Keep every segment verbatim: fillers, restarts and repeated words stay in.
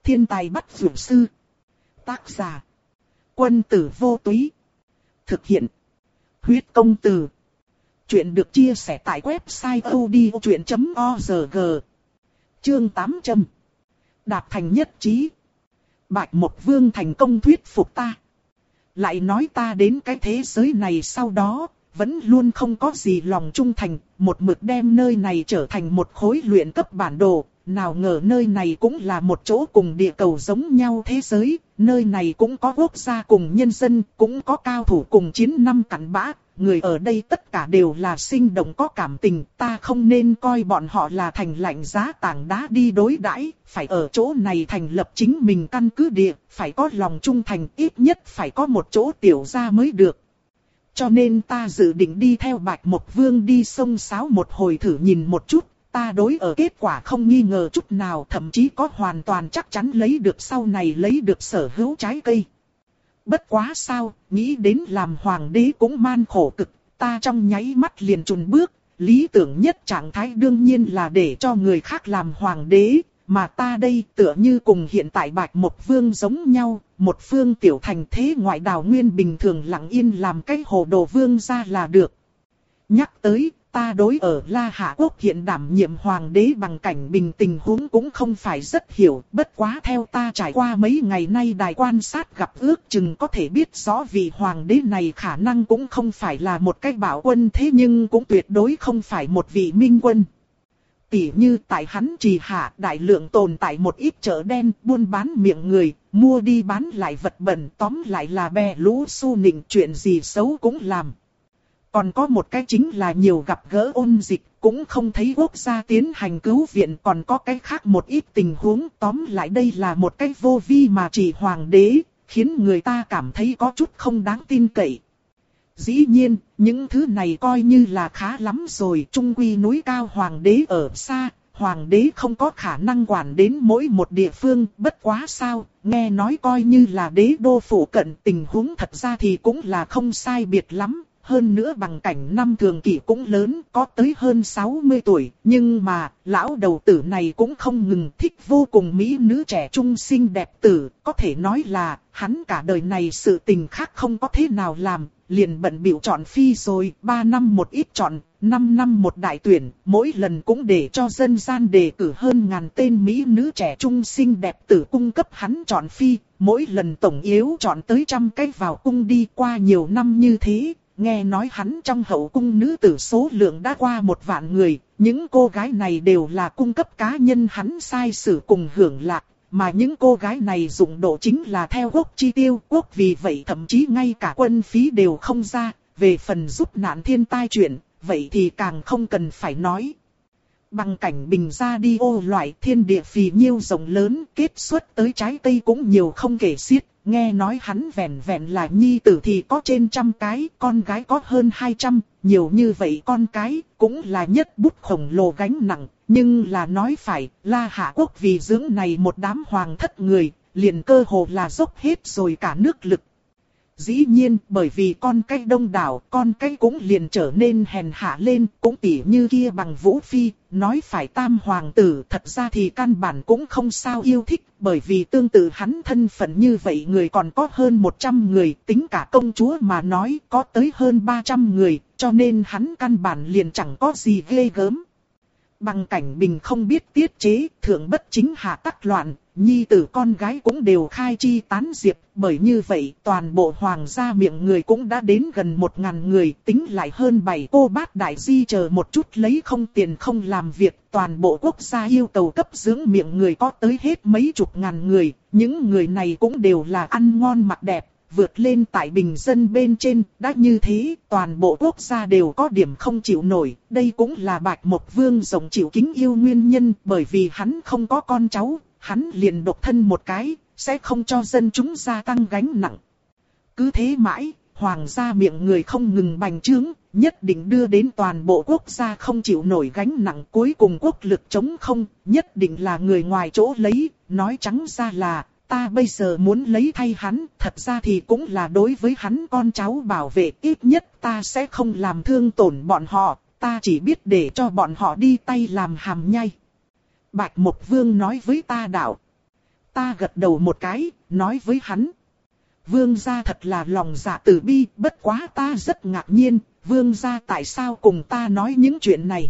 Thiên tài bắt dược sư. Tác giả. Quân tử vô túy. Thực hiện. Huyết công từ. Chuyện được chia sẻ tại website odchuyện chấm org. Chương tám trăm. Đạt thành nhất trí. Bạch Một Vương thành công thuyết phục ta. Lại nói ta đến cái thế giới này sau đó, vẫn luôn không có gì lòng trung thành, một mực đem nơi này trở thành một khối luyện cấp bản đồ. Nào ngờ nơi này cũng là một chỗ cùng địa cầu giống nhau thế giới, nơi này cũng có quốc gia cùng nhân dân, cũng có cao thủ cùng chiến năm cặn bã. Người ở đây tất cả đều là sinh động có cảm tình, ta không nên coi bọn họ là thành lạnh giá tảng đá đi đối đãi, phải ở chỗ này thành lập chính mình căn cứ địa, phải có lòng trung thành, ít nhất phải có một chỗ tiểu gia mới được. Cho nên ta dự định đi theo Bạch Một Vương đi sông sáo một hồi thử nhìn một chút. Ta đối ở kết quả không nghi ngờ chút nào, thậm chí có hoàn toàn chắc chắn lấy được sau này lấy được sở hữu trái cây. Bất quá sao, nghĩ đến làm hoàng đế cũng man khổ cực, ta trong nháy mắt liền chùn bước. Lý tưởng nhất trạng thái đương nhiên là để cho người khác làm hoàng đế, mà ta đây tựa như cùng hiện tại Bạch Một Vương giống nhau, một phương tiểu thành thế ngoại đào nguyên bình thường lặng yên làm cái hồ đồ vương ra là được. Nhắc tới, ta đối ở La Hạ Quốc hiện đảm nhiệm hoàng đế bằng cảnh bình tình huống cũng không phải rất hiểu, bất quá theo ta trải qua mấy ngày nay đài quan sát gặp ước chừng có thể biết rõ vị hoàng đế này khả năng cũng không phải là một cái bảo quân thế nhưng cũng tuyệt đối không phải một vị minh quân. Tỉ như tại hắn trì hạ đại lượng tồn tại một ít chợ đen buôn bán miệng người, mua đi bán lại vật bẩn, tóm lại là bè lũ su nịnh, chuyện gì xấu cũng làm. Còn có một cái chính là nhiều gặp gỡ ôn dịch, cũng không thấy quốc gia tiến hành cứu viện, còn có cái khác một ít tình huống, tóm lại đây là một cái vô vi mà chỉ hoàng đế, khiến người ta cảm thấy có chút không đáng tin cậy. Dĩ nhiên, những thứ này coi như là khá lắm rồi, trung quy núi cao hoàng đế ở xa, hoàng đế không có khả năng quản đến mỗi một địa phương, bất quá sao, nghe nói coi như là đế đô phủ cận, tình huống thật ra thì cũng là không sai biệt lắm. Hơn nữa bằng cảnh năm thường kỷ cũng lớn, có tới hơn sáu mươi tuổi, nhưng mà, lão đầu tử này cũng không ngừng thích vô cùng mỹ nữ trẻ trung xinh đẹp tử, có thể nói là, hắn cả đời này sự tình khác không có thế nào làm, liền bận bịu chọn phi rồi, ba năm một ít chọn, năm năm một đại tuyển, mỗi lần cũng để cho dân gian đề cử hơn ngàn tên mỹ nữ trẻ trung xinh đẹp tử cung cấp hắn chọn phi, mỗi lần tổng yếu chọn tới trăm cái vào cung đi qua nhiều năm như thế. Nghe nói hắn trong hậu cung nữ tử số lượng đã qua một vạn người, những cô gái này đều là cung cấp cá nhân hắn sai sử cùng hưởng lạc, mà những cô gái này dụng độ chính là theo quốc chi tiêu quốc, vì vậy thậm chí ngay cả quân phí đều không ra, về phần giúp nạn thiên tai chuyện, vậy thì càng không cần phải nói. Bằng cảnh bình ra đi ô loại thiên địa phì nhiêu rộng lớn, kết xuất tới trái cây cũng nhiều không kể xiết. Nghe nói hắn vẹn vẹn là nhi tử thì có trên trăm cái, con gái có hơn hai trăm, nhiều như vậy con cái, cũng là nhất bút khổng lồ gánh nặng. Nhưng là nói phải, La Hạ Quốc vì dưỡng này một đám hoàng thất người, liền cơ hồ là dốc hết rồi cả nước lực. Dĩ nhiên, bởi vì con cái đông đảo, con cái cũng liền trở nên hèn hạ lên, cũng tỉ như kia bằng Vũ Phi, nói phải tam hoàng tử, thật ra thì căn bản cũng không sao yêu thích, bởi vì tương tự hắn thân phận như vậy người còn có hơn một trăm người, tính cả công chúa mà nói có tới hơn ba trăm người, cho nên hắn căn bản liền chẳng có gì ghê gớm. Bằng cảnh bình không biết tiết chế, thượng bất chính hạ tắc loạn, nhi tử con gái cũng đều khai chi tán diệp, bởi như vậy toàn bộ hoàng gia miệng người cũng đã đến gần một ngàn người, tính lại hơn bảy cô bát đại di chờ một chút lấy không tiền không làm việc, toàn bộ quốc gia yêu cầu cấp dưỡng miệng người có tới hết mấy chục ngàn người, những người này cũng đều là ăn ngon mặc đẹp. Vượt lên tại bình dân bên trên, đã như thế, toàn bộ quốc gia đều có điểm không chịu nổi, đây cũng là Bạch Một Vương rộng chịu kính yêu nguyên nhân, bởi vì hắn không có con cháu, hắn liền độc thân một cái, sẽ không cho dân chúng gia tăng gánh nặng. Cứ thế mãi, hoàng gia miệng người không ngừng bành trướng, nhất định đưa đến toàn bộ quốc gia không chịu nổi gánh nặng, cuối cùng quốc lực chống không, nhất định là người ngoài chỗ lấy, nói trắng ra là ta bây giờ muốn lấy thay hắn, thật ra thì cũng là đối với hắn con cháu bảo vệ, ít nhất ta sẽ không làm thương tổn bọn họ, ta chỉ biết để cho bọn họ đi tay làm hàm nhai. Bạch Một Vương nói với ta đạo. Ta gật đầu một cái, nói với hắn. Vương gia thật là lòng dạ từ bi, bất quá ta rất ngạc nhiên, vương gia tại sao cùng ta nói những chuyện này.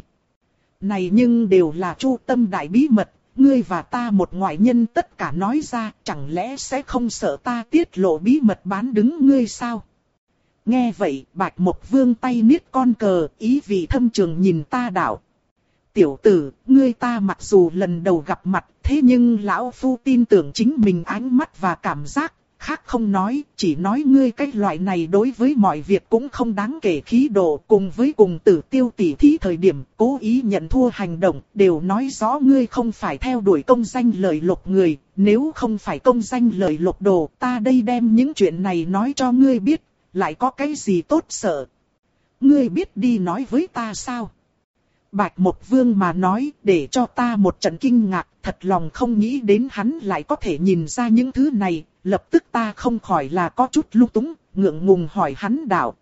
Này nhưng đều là chu tâm đại bí mật, ngươi và ta một ngoại nhân tất cả nói ra, chẳng lẽ sẽ không sợ ta tiết lộ bí mật bán đứng ngươi sao? Nghe vậy, Bạch Mộc Vương tay niết con cờ, ý vị thâm trường nhìn ta đạo. Tiểu tử, ngươi ta mặc dù lần đầu gặp mặt, thế nhưng lão phu tin tưởng chính mình ánh mắt và cảm giác, khác không nói, chỉ nói ngươi cái loại này đối với mọi việc cũng không đáng kể khí độ, cùng với cùng tử tiêu tỷ thí thời điểm, cố ý nhận thua hành động, đều nói rõ ngươi không phải theo đuổi công danh lợi lộc người, nếu không phải công danh lợi lộc đồ, ta đây đem những chuyện này nói cho ngươi biết, lại có cái gì tốt sợ. Ngươi biết đi nói với ta sao? Bạch Mộc Vương mà nói, để cho ta một trận kinh ngạc, thật lòng không nghĩ đến hắn lại có thể nhìn ra những thứ này, lập tức ta không khỏi là có chút lung túng, ngượng ngùng hỏi hắn đạo.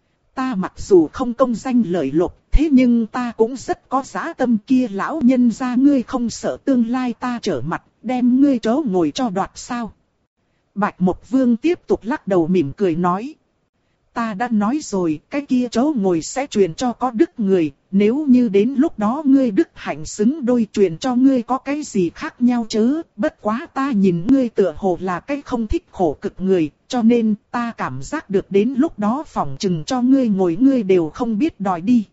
Ta mặc dù không công danh lợi lộc, thế nhưng ta cũng rất có dã tâm kia, lão nhân gia ngươi không sợ tương lai ta trở mặt, đem ngươi chỗ ngồi cho đoạt sao? Bạch Mộc Vương tiếp tục lắc đầu mỉm cười nói. Ta đã nói rồi, cái kia chỗ ngồi sẽ truyền cho có đức người, nếu như đến lúc đó ngươi đức hạnh xứng đôi truyền cho ngươi có cái gì khác nhau chứ, bất quá ta nhìn ngươi tựa hồ là cái không thích khổ cực người, cho nên ta cảm giác được đến lúc đó phỏng chừng cho ngươi ngồi ngươi đều không biết đòi đi.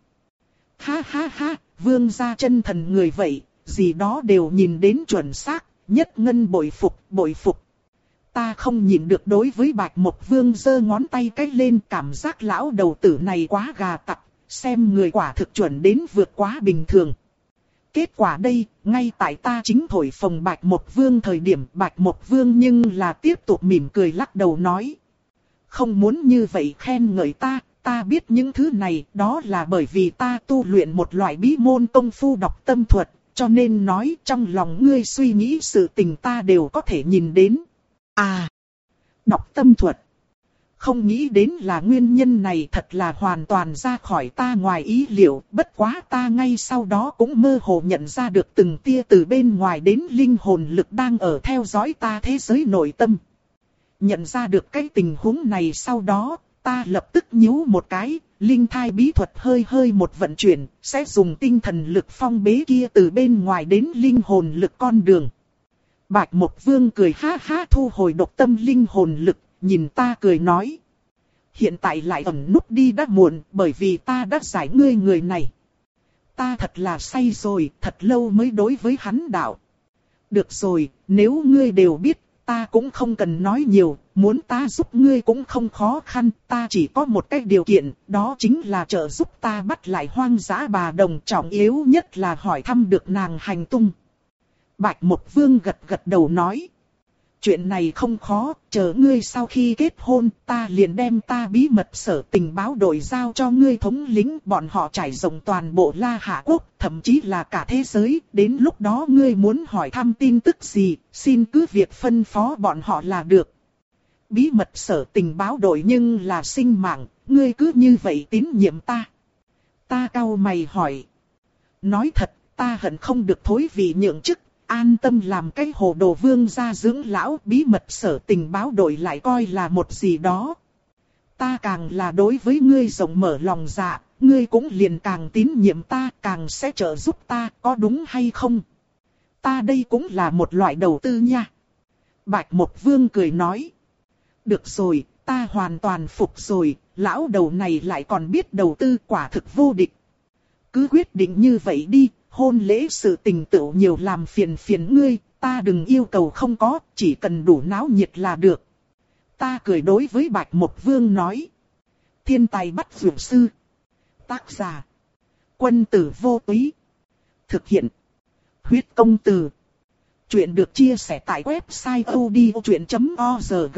Ha ha ha, vương gia chân thần người vậy, gì đó đều nhìn đến chuẩn xác, nhất ngân bội phục, bội phục. Ta không nhìn được đối với Bạch Mộc Vương giơ ngón tay cái lên, cảm giác lão đầu tử này quá gà tặc, xem người quả thực chuẩn đến vượt quá bình thường. Kết quả đây, ngay tại ta chính thổi phồng Bạch Mộc Vương thời điểm, Bạch Mộc Vương nhưng là tiếp tục mỉm cười lắc đầu nói. Không muốn như vậy khen ngợi ta, ta biết những thứ này, đó là bởi vì ta tu luyện một loại bí môn công phu đọc tâm thuật, cho nên nói trong lòng ngươi suy nghĩ sự tình ta đều có thể nhìn đến. À, đọc tâm thuật. Không nghĩ đến là nguyên nhân này, thật là hoàn toàn ra khỏi ta ngoài ý liệu, bất quá ta ngay sau đó cũng mơ hồ nhận ra được từng tia từ bên ngoài đến linh hồn lực đang ở theo dõi ta thế giới nội tâm. Nhận ra được cái tình huống này sau đó, ta lập tức nhíu một cái, linh thai bí thuật hơi hơi một vận chuyển, sẽ dùng tinh thần lực phong bế kia từ bên ngoài đến linh hồn lực con đường. Bạch Mộc Vương cười ha ha thu hồi độc tâm linh hồn lực, nhìn ta cười nói. Hiện tại lại ẩn núp đi đã muộn, bởi vì ta đã giải ngươi người này. Ta thật là say rồi, thật lâu mới đối với hắn đạo. Được rồi, nếu ngươi đều biết, ta cũng không cần nói nhiều, muốn ta giúp ngươi cũng không khó khăn, ta chỉ có một cái điều kiện, đó chính là trợ giúp ta bắt lại hoang dã bà đồng, trọng yếu nhất là hỏi thăm được nàng hành tung. Bạch Mộc Vương gật gật đầu nói. Chuyện này không khó, chờ ngươi sau khi kết hôn, ta liền đem ta bí mật sở tình báo đội giao cho ngươi thống lĩnh, bọn họ trải rộng toàn bộ La Hạ Quốc, thậm chí là cả thế giới, đến lúc đó ngươi muốn hỏi thăm tin tức gì, xin cứ việc phân phó bọn họ là được. Bí mật sở tình báo đội nhưng là sinh mạng, ngươi cứ như vậy tín nhiệm ta. Ta cau mày hỏi. Nói thật, ta hận không được thối vị nhượng chức. An tâm làm cái hồ đồ vương gia dưỡng lão, bí mật sở tình báo đội lại coi là một gì đó. Ta càng là đối với ngươi rộng mở lòng dạ, ngươi cũng liền càng tín nhiệm ta, càng sẽ trợ giúp ta, có đúng hay không? Ta đây cũng là một loại đầu tư nha. Bạch Mộc Vương cười nói. Được rồi, ta hoàn toàn phục rồi, lão đầu này lại còn biết đầu tư, quả thực vô địch. Cứ quyết định như vậy đi. Hôn lễ sự tình tựu nhiều làm phiền phiền ngươi, ta đừng yêu cầu không có, chỉ cần đủ náo nhiệt là được. Ta cười đối với Bạch Mộc Vương nói. Thiên tài bắt dược sư. Tác giả. Quân tử vô túy. Thực hiện. Huyết công từ. Chuyện được chia sẻ tại website odchuyện chấm org.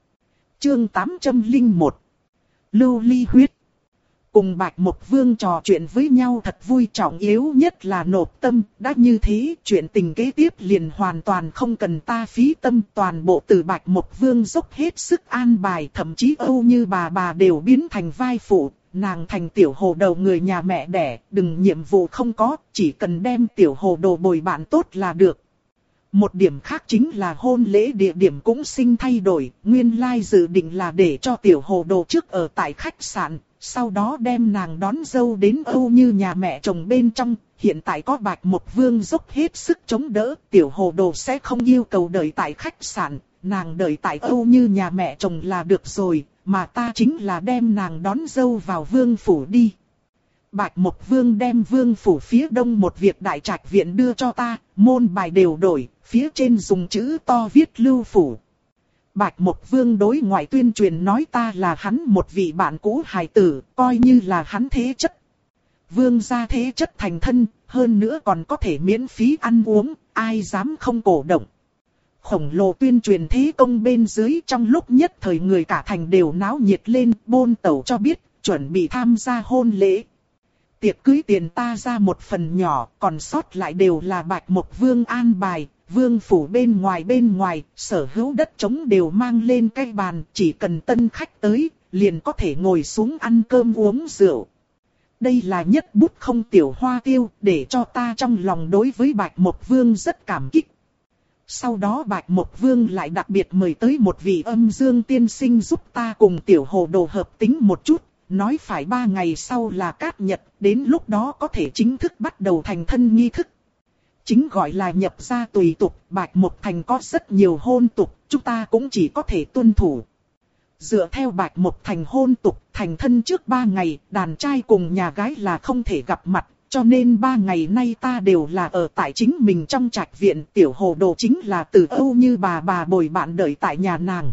Chương tám trăm lẻ một. Lưu ly huyết. Cùng Bạch Mộc Vương trò chuyện với nhau thật vui, trọng yếu nhất là nộp tâm, đã như thế chuyện tình kế tiếp liền hoàn toàn không cần ta phí tâm, toàn bộ từ Bạch Mộc Vương dốc hết sức an bài, thậm chí Âu Như bà bà đều biến thành vai phụ, nàng thành tiểu hồ đầu người nhà mẹ đẻ, đừng nhiệm vụ không có, chỉ cần đem tiểu hồ đồ bồi bạn tốt là được. Một điểm khác chính là hôn lễ địa điểm cũng sinh thay đổi, nguyên lai dự định là để cho tiểu hồ đồ trước ở tại khách sạn, sau đó đem nàng đón dâu đến Âu Như nhà mẹ chồng bên trong. Hiện tại có Bạch Mộc Vương dốc hết sức chống đỡ, tiểu hồ đồ sẽ không yêu cầu đợi tại khách sạn, nàng đợi tại Âu Như nhà mẹ chồng là được rồi, mà ta chính là đem nàng đón dâu vào vương phủ đi. Bạch Mộc Vương đem vương phủ phía đông một việc đại trạch viện đưa cho ta, môn bài đều đổi, phía trên dùng chữ to viết Lưu Phủ. Bạch Mộc Vương đối ngoại tuyên truyền nói ta là hắn một vị bạn cũ hài tử, coi như là hắn thế chất. Vương gia thế chất thành thân, hơn nữa còn có thể miễn phí ăn uống, ai dám không cổ động. Khổng lồ tuyên truyền thế công bên dưới, trong lúc nhất thời người cả thành đều náo nhiệt lên, bôn tẩu cho biết, chuẩn bị tham gia hôn lễ. Tiệc cưới tiền ta ra một phần nhỏ, còn sót lại đều là Bạch Mộc Vương an bài. Vương phủ bên ngoài bên ngoài, sở hữu đất trống đều mang lên cái bàn, chỉ cần tân khách tới, liền có thể ngồi xuống ăn cơm uống rượu. Đây là nhất bút không tiểu hoa tiêu, để cho ta trong lòng đối với Bạch Mộc Vương rất cảm kích. Sau đó Bạch Mộc Vương lại đặc biệt mời tới một vị âm dương tiên sinh giúp ta cùng tiểu hồ đồ hợp tính một chút, nói phải ba ngày sau là cát nhật, đến lúc đó có thể chính thức bắt đầu thành thân nghi thức. Chính gọi là nhập gia tùy tục, Bạch Mộc Thành có rất nhiều hôn tục, chúng ta cũng chỉ có thể tuân thủ. Dựa theo Bạch Mộc Thành hôn tục, thành thân trước ba ngày, đàn trai cùng nhà gái là không thể gặp mặt, cho nên ba ngày nay ta đều là ở tại chính mình trong trạch viện, tiểu hồ đồ chính là từ Âu Như bà bà bồi bạn đợi tại nhà nàng.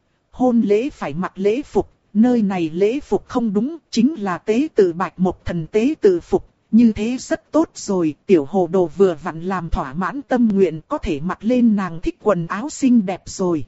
Hôn lễ phải mặc lễ phục, nơi này lễ phục không đúng, chính là tế tự Bạch Mộc Thần tế tự phục. Như thế rất tốt rồi, tiểu hồ đồ vừa vặn làm thỏa mãn tâm nguyện, có thể mặc lên nàng thích quần áo xinh đẹp rồi.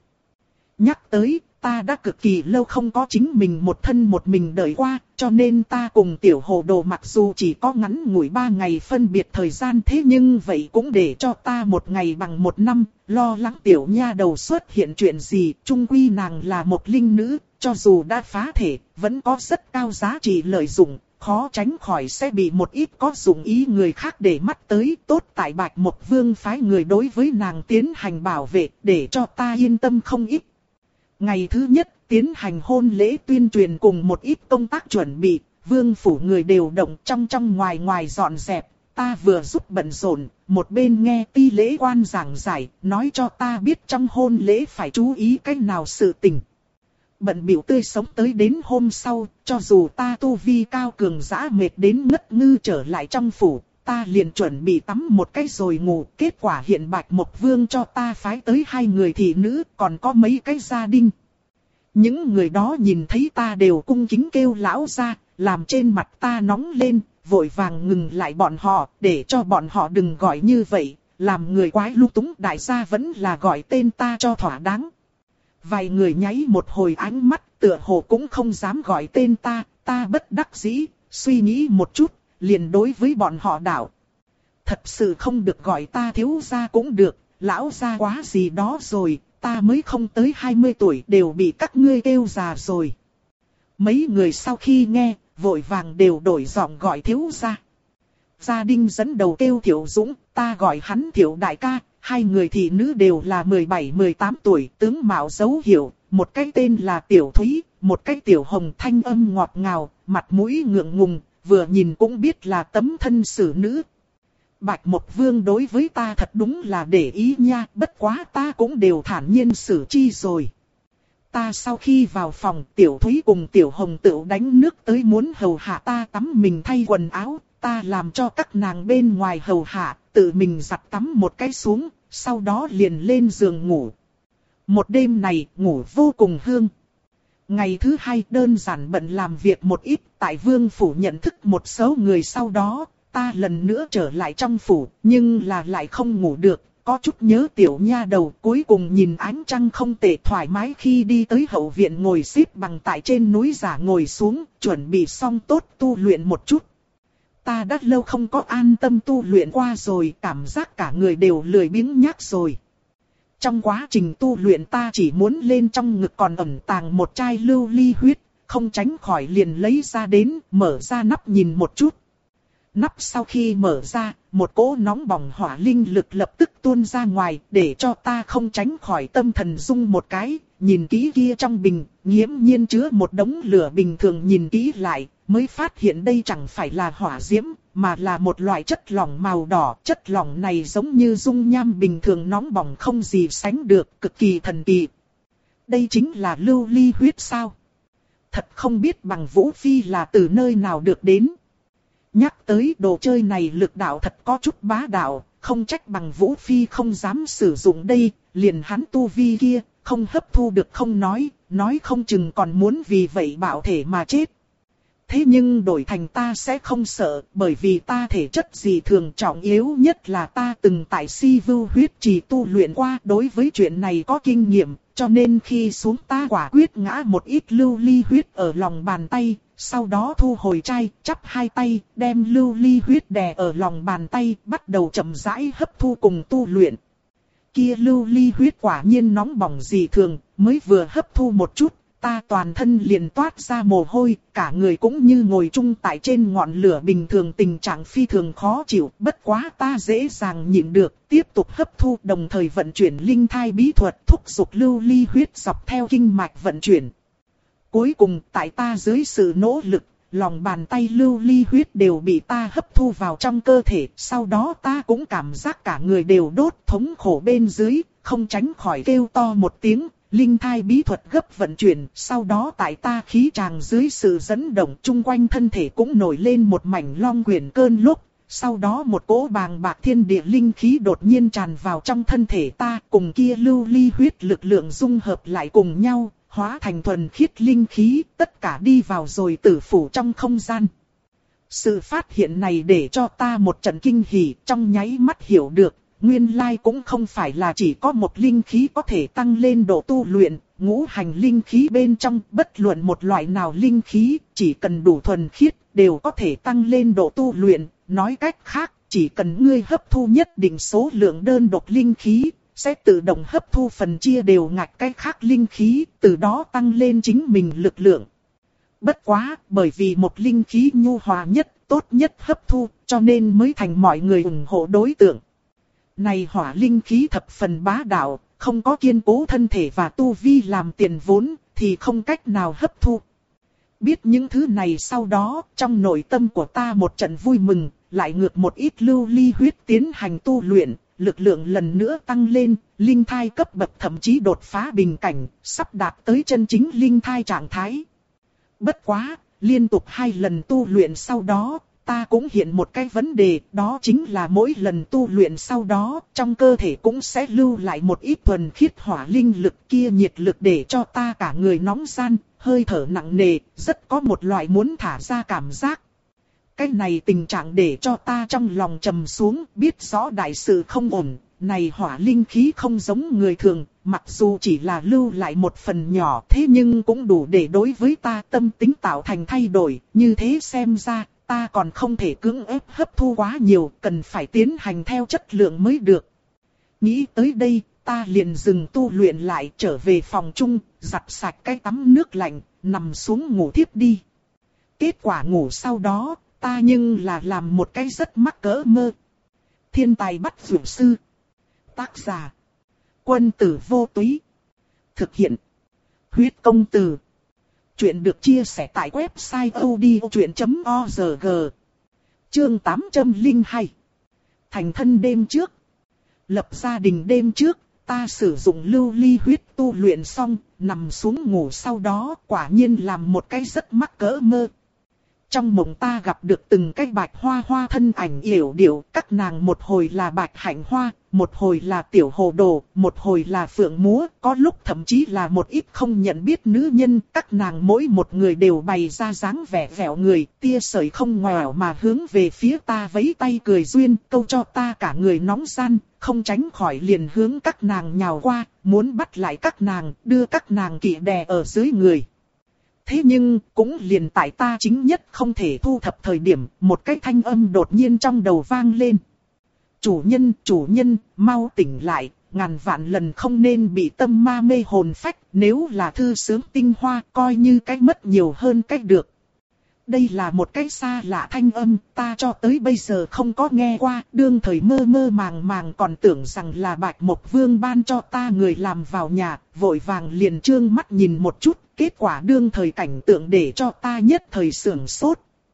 Nhắc tới, ta đã cực kỳ lâu không có chính mình một thân một mình đợi qua, cho nên ta cùng tiểu hồ đồ mặc dù chỉ có ngắn ngủi ba ngày phân biệt thời gian, thế nhưng vậy cũng để cho ta một ngày bằng một năm, lo lắng tiểu nha đầu xuất hiện chuyện gì, chung quy nàng là một linh nữ, cho dù đã phá thể, vẫn có rất cao giá trị lợi dụng. Khó tránh khỏi sẽ bị một ít có dụng ý người khác để mắt tới, tốt tại Bạch Mộc Vương phái người đối với nàng tiến hành bảo vệ, để cho ta yên tâm không ít. Ngày thứ nhất, tiến hành hôn lễ tuyên truyền cùng một ít công tác chuẩn bị, vương phủ người đều động trong trong ngoài ngoài dọn dẹp, ta vừa giúp bận rộn, một bên nghe ti lễ quan giảng giải, nói cho ta biết trong hôn lễ phải chú ý cách nào sự tình. Bận biểu tươi sống tới đến hôm sau, cho dù ta tu vi cao cường dã mệt đến ngất ngư trở lại trong phủ, ta liền chuẩn bị tắm một cái rồi ngủ. Kết quả hiện Bạch Mộc Vương cho ta phái tới hai người thị nữ, còn có mấy cái gia đình. Những người đó nhìn thấy ta đều cung kính kêu lão ra, làm trên mặt ta nóng lên, vội vàng ngừng lại bọn họ, để cho bọn họ đừng gọi như vậy, làm người quái lung túng, đại gia vẫn là gọi tên ta cho thỏa đáng. Vài người nháy một hồi ánh mắt, tựa hồ cũng không dám gọi tên ta, ta bất đắc dĩ, suy nghĩ một chút, liền đối với bọn họ đảo. Thật sự không được gọi ta thiếu gia cũng được, lão gia quá gì đó rồi, ta mới không tới hai mươi tuổi đều bị các ngươi kêu già rồi. Mấy người sau khi nghe, vội vàng đều đổi giọng gọi thiếu gia. Gia đình dẫn đầu kêu Thiệu Dũng, ta gọi hắn Thiệu đại ca. Hai người thị nữ đều là mười bảy mười tám tuổi, tướng mạo dấu hiệu, một cái tên là Tiểu Thúy, một cái Tiểu Hồng, thanh âm ngọt ngào, mặt mũi ngượng ngùng, vừa nhìn cũng biết là tấm thân xử nữ. Bạch Mộc Vương đối với ta thật đúng là để ý nha, bất quá ta cũng đều thản nhiên xử chi rồi. Ta sau khi vào phòng, Tiểu Thúy cùng Tiểu Hồng tự đánh nước tới muốn hầu hạ ta tắm mình thay quần áo, ta làm cho các nàng bên ngoài hầu hạ, tự mình giặt tắm một cái xuống, sau đó liền lên giường ngủ. Một đêm này, ngủ vô cùng hương. Ngày thứ hai đơn giản bận làm việc một ít, tại vương phủ nhận thức một số người sau đó, ta lần nữa trở lại trong phủ, nhưng là lại không ngủ được, có chút nhớ tiểu nha đầu, cuối cùng nhìn ánh trăng không tệ thoải mái khi đi tới hậu viện ngồi xếp bằng tại trên núi giả ngồi xuống, chuẩn bị xong tốt tu luyện một chút. Ta đã lâu không có an tâm tu luyện qua rồi, cảm giác cả người đều lười biếng nhác rồi. Trong quá trình tu luyện ta chỉ muốn lên trong ngực còn ẩn tàng một chai lưu ly huyết, không tránh khỏi liền lấy ra đến, mở ra nắp nhìn một chút. Nắp sau khi mở ra, một cỗ nóng bỏng hỏa linh lực lập tức tuôn ra ngoài, để cho ta không tránh khỏi tâm thần rung một cái. Nhìn kỹ kia trong bình, nghiễm nhiên chứa một đống lửa bình thường, nhìn kỹ lại, mới phát hiện đây chẳng phải là hỏa diễm, mà là một loại chất lỏng màu đỏ. Chất lỏng này giống như dung nham bình thường, nóng bỏng không gì sánh được, cực kỳ thần kỳ. Đây chính là lưu ly huyết sao? Thật không biết Bằng Vũ Phi là từ nơi nào được đến. Nhắc tới đồ chơi này lực đạo thật có chút bá đạo, không trách Bằng Vũ Phi không dám sử dụng đây, liền hắn tu vi kia, không hấp thu được không nói, nói không chừng còn muốn vì vậy bạo thể mà chết. Thế nhưng đổi thành ta sẽ không sợ, bởi vì ta thể chất gì thường, trọng yếu nhất là ta từng tại Si Vưu huyết trì tu luyện qua, đối với chuyện này có kinh nghiệm, cho nên khi xuống ta quả quyết ngã một ít lưu ly huyết ở lòng bàn tay, sau đó thu hồi chai, chắp hai tay, đem lưu ly huyết đè ở lòng bàn tay, bắt đầu chậm rãi hấp thu cùng tu luyện. Kia lưu ly huyết quả nhiên nóng bỏng dị thường, mới vừa hấp thu một chút, ta toàn thân liền toát ra mồ hôi, cả người cũng như ngồi chung tại trên ngọn lửa bình thường, tình trạng phi thường khó chịu, bất quá ta dễ dàng nhịn được, tiếp tục hấp thu, đồng thời vận chuyển linh thai bí thuật, thúc giục lưu ly huyết dọc theo kinh mạch vận chuyển. Cuối cùng, tại ta dưới sự nỗ lực, lòng bàn tay lưu ly huyết đều bị ta hấp thu vào trong cơ thể, sau đó ta cũng cảm giác cả người đều đốt, thống khổ bên dưới, không tránh khỏi kêu to một tiếng. Linh thai bí thuật gấp vận chuyển, sau đó tại ta khí tràng dưới sự dẫn động, chung quanh thân thể cũng nổi lên một mảnh long quyển cơn lốc. Sau đó một cỗ bàng bạc thiên địa linh khí đột nhiên tràn vào trong thân thể ta, cùng kia lưu ly huyết lực lượng dung hợp lại cùng nhau, hóa thành thuần khiết linh khí, tất cả đi vào rồi tử phủ trong không gian. Sự phát hiện này để cho ta một trận kinh hỉ, trong nháy mắt hiểu được. Nguyên lai cũng không phải là chỉ có một linh khí có thể tăng lên độ tu luyện, ngũ hành linh khí bên trong bất luận một loại nào linh khí, chỉ cần đủ thuần khiết, đều có thể tăng lên độ tu luyện. Nói cách khác, chỉ cần ngươi hấp thu nhất định số lượng đơn độc linh khí, sẽ tự động hấp thu phần chia đều ngạch cái khác linh khí, từ đó tăng lên chính mình lực lượng. Bất quá, bởi vì một linh khí nhu hòa nhất, tốt nhất hấp thu, cho nên mới thành mọi người ủng hộ đối tượng. Này hỏa linh khí thập phần bá đạo, không có kiên cố thân thể và tu vi làm tiền vốn, thì không cách nào hấp thu. Biết những thứ này sau đó, trong nội tâm của ta một trận vui mừng, lại ngược một ít lưu ly huyết tiến hành tu luyện, lực lượng lần nữa tăng lên, linh thai cấp bậc thậm chí đột phá bình cảnh, sắp đạt tới chân chính linh thai trạng thái. Bất quá, liên tục hai lần tu luyện sau đó, ta cũng hiện một cái vấn đề, đó chính là mỗi lần tu luyện sau đó, trong cơ thể cũng sẽ lưu lại một ít thuần khiết hỏa linh lực, kia nhiệt lực để cho ta cả người nóng ran, hơi thở nặng nề, rất có một loại muốn thả ra cảm giác. Cái này tình trạng để cho ta trong lòng trầm xuống, biết rõ đại sự không ổn, này hỏa linh khí không giống người thường, mặc dù chỉ là lưu lại một phần nhỏ, thế nhưng cũng đủ để đối với ta tâm tính tạo thành thay đổi, như thế xem ra, ta còn không thể cưỡng ép hấp thu quá nhiều, cần phải tiến hành theo chất lượng mới được. Nghĩ tới đây, ta liền dừng tu luyện lại, trở về phòng chung, giặt sạch cái tắm nước lạnh, nằm xuống ngủ thiếp đi. Kết quả ngủ sau đó, ta nhưng là làm một cái rất mắc cỡ mơ. Thiên tài bắt dược sư. Tác giả: Quân tử vô túy. Thực hiện: Huyết công từ. Chuyện được chia sẻ tại website odchuyện chấm org. Chương tám trăm lẻ hai. Thành thân đêm trước. Lập gia đình đêm trước, ta sử dụng lưu ly huyết tu luyện xong, nằm xuống ngủ sau đó, quả nhiên làm một cái rất mắc cỡ mơ. Trong mộng ta gặp được từng cái bạch hoa hoa thân ảnh yểu điệu, các nàng một hồi là bạch hạnh hoa, một hồi là tiểu hồ đồ, một hồi là phượng múa, có lúc thậm chí là một ít không nhận biết nữ nhân, các nàng mỗi một người đều bày ra dáng vẻ vẹo người, tia sợi không ngoẻo mà hướng về phía ta vẫy tay cười duyên, câu cho ta cả người nóng ran, không tránh khỏi liền hướng các nàng nhào qua, muốn bắt lại các nàng, đưa các nàng kỵ đè ở dưới người. Thế nhưng, cũng liền tại ta chính nhất không thể thu thập thời điểm, một cái thanh âm đột nhiên trong đầu vang lên. Chủ nhân, chủ nhân, mau tỉnh lại, ngàn vạn lần không nên bị tâm ma mê hồn phách, nếu là thư sướng tinh hoa, coi như cách mất nhiều hơn cách được. đây là một cái xa lạ thanh âm, ta cho tới bây giờ không có nghe qua, đương thời mơ mơ màng màng còn tưởng rằng là Bạch Mộc Vương ban cho ta người làm vào nhà, vội vàng liền trương mắt nhìn một chút, kết quả đương thời cảnh tượng để cho ta nhất thời sửng sốt.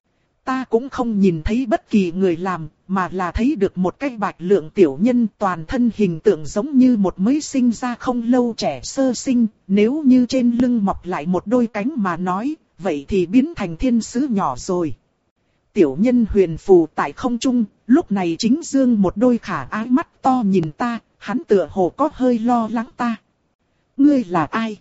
Ta cũng không nhìn thấy bất kỳ người làm, mà là thấy được một cái bạch lượng tiểu nhân toàn thân hình tượng giống như một mới sinh ra không lâu trẻ sơ sinh, nếu như trên lưng mọc lại một đôi cánh mà nói, vậy thì biến thành thiên sứ nhỏ rồi. Tiểu nhân huyền phù tại không trung, lúc này chính dương một đôi khả ái mắt to nhìn ta, hắn tựa hồ có hơi lo lắng ta. Ngươi là ai?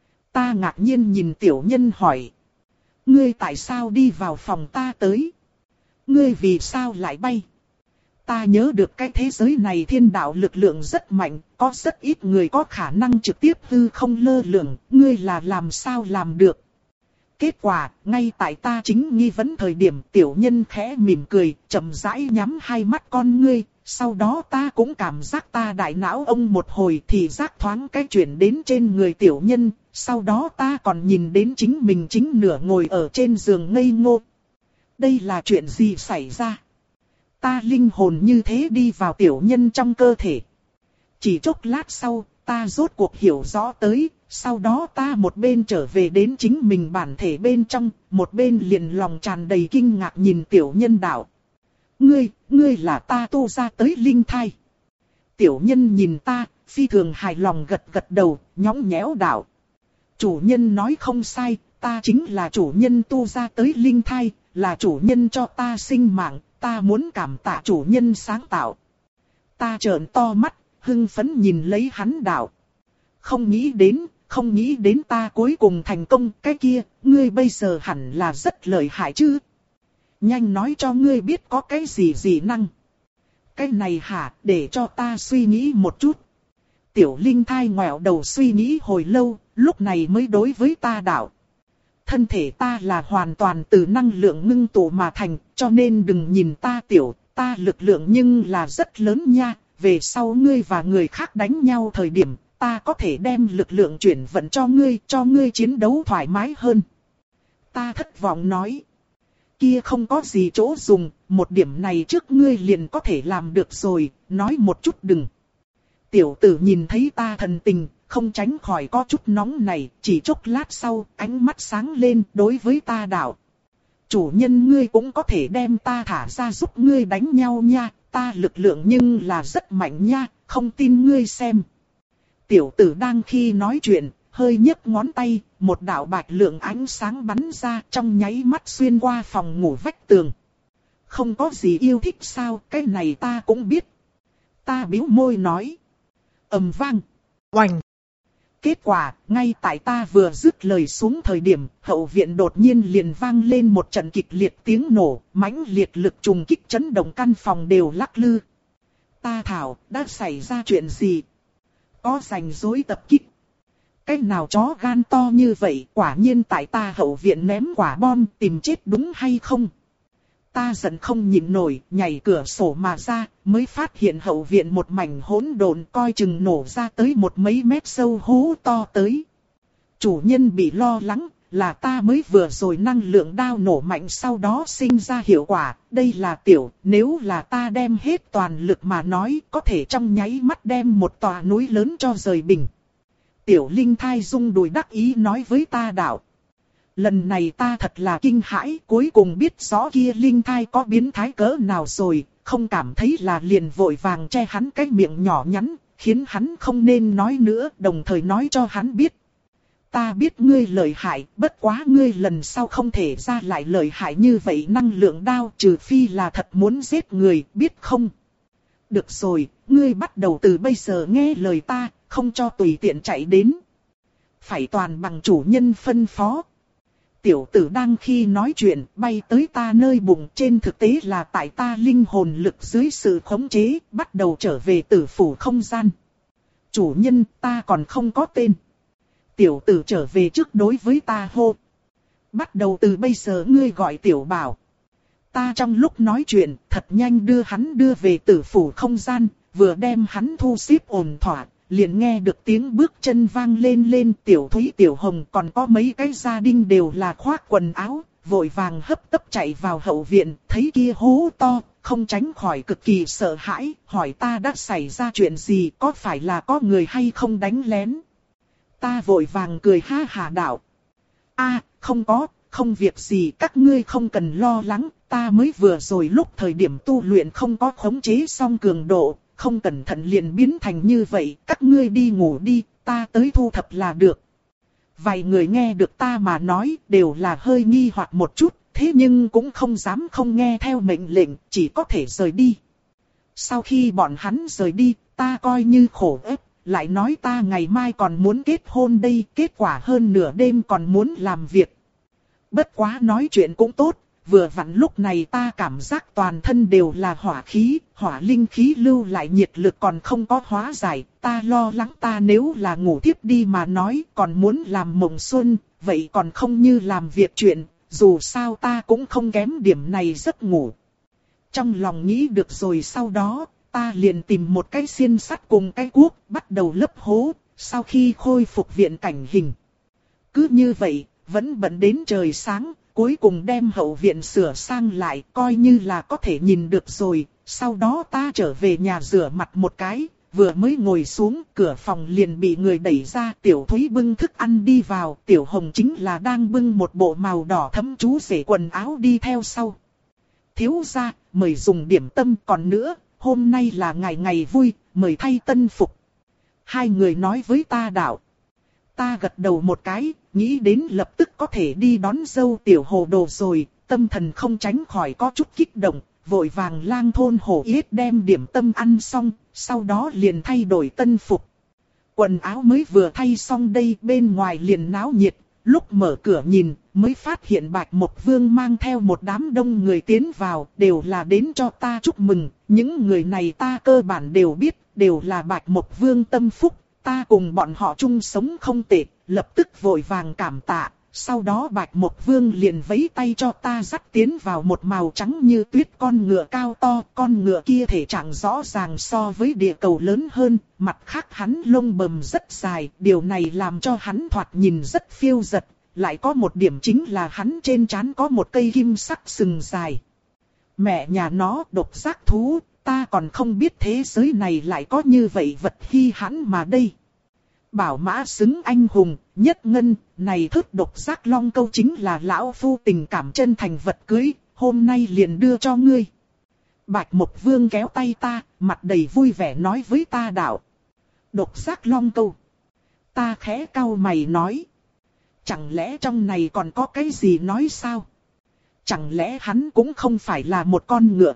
Ta ngạc nhiên nhìn tiểu nhân hỏi. Ngươi tại sao đi vào phòng ta tới? Ngươi vì sao lại bay? Ta nhớ được cái thế giới này thiên đạo lực lượng rất mạnh, có rất ít người có khả năng trực tiếp hư không lơ lửng, ngươi là làm sao làm được? Kết quả, ngay tại ta chính nghi vấn thời điểm tiểu nhân khẽ mỉm cười, chậm rãi nhắm hai mắt con ngươi, sau đó ta cũng cảm giác ta đại não ông một hồi thì giác thoáng cái chuyển đến trên người tiểu nhân, sau đó ta còn nhìn đến chính mình chính nửa ngồi ở trên giường ngây ngô. Đây là chuyện gì xảy ra? Ta linh hồn như thế đi vào tiểu nhân trong cơ thể. Chỉ chốc lát sau, ta rốt cuộc hiểu rõ tới, sau đó ta một bên trở về đến chính mình bản thể bên trong, một bên liền lòng tràn đầy kinh ngạc nhìn tiểu nhân đạo. Ngươi, ngươi là ta tu ra tới linh thai. Tiểu nhân nhìn ta, phi thường hài lòng gật gật đầu, nhõng nhẽo đạo. Chủ nhân nói không sai, ta chính là chủ nhân tu ra tới linh thai, là chủ nhân cho ta sinh mạng, ta muốn cảm tạ chủ nhân sáng tạo. Ta trợn to mắt, hưng phấn nhìn lấy hắn đạo. Không nghĩ đến, không nghĩ đến ta cuối cùng thành công, cái kia, ngươi bây giờ hẳn là rất lợi hại chứ. Nhanh nói cho ngươi biết có cái gì gì năng. Cái này hả, để cho ta suy nghĩ một chút. Tiểu linh thai ngoẹo đầu suy nghĩ hồi lâu, lúc này mới đối với ta đạo. Thân thể ta là hoàn toàn từ năng lượng ngưng tụ mà thành, cho nên đừng nhìn ta tiểu, ta lực lượng nhưng là rất lớn nha. Về sau ngươi và người khác đánh nhau thời điểm, ta có thể đem lực lượng chuyển vận cho ngươi, cho ngươi chiến đấu thoải mái hơn. Ta thất vọng nói. Kia không có gì chỗ dùng, một điểm này trước ngươi liền có thể làm được rồi, nói một chút đừng. Tiểu tử nhìn thấy ta thần tình, không tránh khỏi có chút nóng này, chỉ chốc lát sau, ánh mắt sáng lên đối với ta đạo. Chủ nhân ngươi cũng có thể đem ta thả ra giúp ngươi đánh nhau nha, ta lực lượng nhưng là rất mạnh nha, không tin ngươi xem. Tiểu tử đang khi nói chuyện, hơi nhấc ngón tay, một đạo bạch lượng ánh sáng bắn ra trong nháy mắt xuyên qua phòng ngủ vách tường. Không có gì yêu thích sao, cái này ta cũng biết. Ta bĩu môi nói. Ầm vang. Oành. Kết quả, ngay tại ta vừa dứt lời xuống thời điểm, hậu viện đột nhiên liền vang lên một trận kịch liệt tiếng nổ, mãnh liệt lực trùng kích chấn động căn phòng đều lắc lư. Ta thảo, đã xảy ra chuyện gì? Có rảnh rối tập kích. Cái nào chó gan to như vậy, quả nhiên tại ta hậu viện ném quả bom tìm chết đúng hay không? Ta giận không nhịn nổi, nhảy cửa sổ mà ra, mới phát hiện hậu viện một mảnh hỗn độn coi chừng nổ ra tới một mấy mét sâu hố to tới. Chủ nhân bị lo lắng, là ta mới vừa rồi năng lượng đao nổ mạnh sau đó sinh ra hiệu quả, đây là tiểu, nếu là ta đem hết toàn lực mà nói có thể trong nháy mắt đem một tòa núi lớn cho rời bình. Tiểu linh thai rung đùi đắc ý nói với ta đạo. Lần này ta thật là kinh hãi, cuối cùng biết rõ kia linh thai có biến thái cỡ nào rồi, không cảm thấy là liền vội vàng che hắn cái miệng nhỏ nhắn, khiến hắn không nên nói nữa, đồng thời nói cho hắn biết. Ta biết ngươi lợi hại, bất quá ngươi lần sau không thể ra lại lợi hại như vậy năng lượng đao trừ phi là thật muốn giết người, biết không? Được rồi, ngươi bắt đầu từ bây giờ nghe lời ta, không cho tùy tiện chạy đến. Phải toàn bằng chủ nhân phân phó. Tiểu tử đang khi nói chuyện bay tới ta nơi bụng, trên thực tế là tại ta linh hồn lực dưới sự khống chế, bắt đầu trở về tử phủ không gian. Chủ nhân, ta còn không có tên. Tiểu tử trở về trước đối với ta hô. Bắt đầu từ bây giờ ngươi gọi tiểu bảo. Ta trong lúc nói chuyện, thật nhanh đưa hắn đưa về tử phủ không gian, vừa đem hắn thu xếp ổn thỏa, liền nghe được tiếng bước chân vang lên lên. Tiểu Thúy Tiểu Hồng còn có mấy cái gia đình đều là khoác quần áo, vội vàng hấp tấp chạy vào hậu viện, thấy kia hố to, không tránh khỏi cực kỳ sợ hãi, hỏi ta đã xảy ra chuyện gì, có phải là có người hay không đánh lén. Ta vội vàng cười ha hà đạo. A, không có, không việc gì, các ngươi không cần lo lắng, ta mới vừa rồi lúc thời điểm tu luyện không có khống chế xong cường độ, không cẩn thận liền biến thành như vậy, các ngươi đi ngủ đi, ta tới thu thập là được. Vài người nghe được ta mà nói đều là hơi nghi hoặc một chút, thế nhưng cũng không dám không nghe theo mệnh lệnh, chỉ có thể rời đi. Sau khi bọn hắn rời đi, ta coi như khổ ép, lại nói ta ngày mai còn muốn kết hôn đây, kết quả hơn nửa đêm còn muốn làm việc. Bất quá nói chuyện cũng tốt, vừa vặn lúc này ta cảm giác toàn thân đều là hỏa khí, hỏa linh khí lưu lại nhiệt lực còn không có hóa giải, ta lo lắng ta nếu là ngủ tiếp đi mà nói còn muốn làm mộng xuân, vậy còn không như làm việc chuyện, dù sao ta cũng không kém điểm này giấc ngủ. Trong lòng nghĩ được rồi sau đó, ta liền tìm một cái xiên sắt cùng cái cuốc, bắt đầu lấp hố, sau khi khôi phục viện cảnh hình. Cứ như vậy, vẫn bận đến trời sáng, cuối cùng đem hậu viện sửa sang lại, coi như là có thể nhìn được rồi. Sau đó ta trở về nhà rửa mặt một cái, vừa mới ngồi xuống, cửa phòng liền bị người đẩy ra. Tiểu Thúy bưng thức ăn đi vào, Tiểu Hồng chính là đang bưng một bộ màu đỏ thẫm chú rể quần áo đi theo sau. Thiếu gia, mời dùng điểm tâm, còn nữa, hôm nay là ngày ngày vui, mời thay tân phục. Hai người nói với ta đạo. Ta gật đầu một cái, nghĩ đến lập tức có thể đi đón dâu Tiểu Hồ Đồ rồi, tâm thần không tránh khỏi có chút kích động, vội vàng lang thôn hổ yết đem điểm tâm ăn xong, sau đó liền thay đổi tân phục. Quần áo mới vừa thay xong đây, bên ngoài liền náo nhiệt, lúc mở cửa nhìn, mới phát hiện Bạch Mộc Vương mang theo một đám đông người tiến vào, đều là đến cho ta chúc mừng, những người này ta cơ bản đều biết, đều là Bạch Mộc Vương tâm phúc. Ta cùng bọn họ chung sống không tệ, lập tức vội vàng cảm tạ, sau đó Bạch Mộc Vương liền vẫy tay cho ta dắt tiến vào một màu trắng như tuyết con ngựa cao to, con ngựa kia thể trạng rõ ràng so với địa cầu lớn hơn, mặt khác hắn lông bầm rất dài, điều này làm cho hắn thoạt nhìn rất phiêu dật, lại có một điểm chính là hắn trên trán có một cây kim sắc sừng dài. Mẹ nhà nó độc giác thú, ta còn không biết thế giới này lại có như vậy vật hi hãn mà đây. Bảo mã xứng anh hùng, nhất ngân, này thức độc giác long câu chính là lão phu tình cảm chân thành vật cưới, hôm nay liền đưa cho ngươi. Bạch Mộc Vương kéo tay ta, mặt đầy vui vẻ nói với ta đạo. Độc giác long câu. Ta khẽ cau mày nói. Chẳng lẽ trong này còn có cái gì nói sao? Chẳng lẽ hắn cũng không phải là một con ngựa?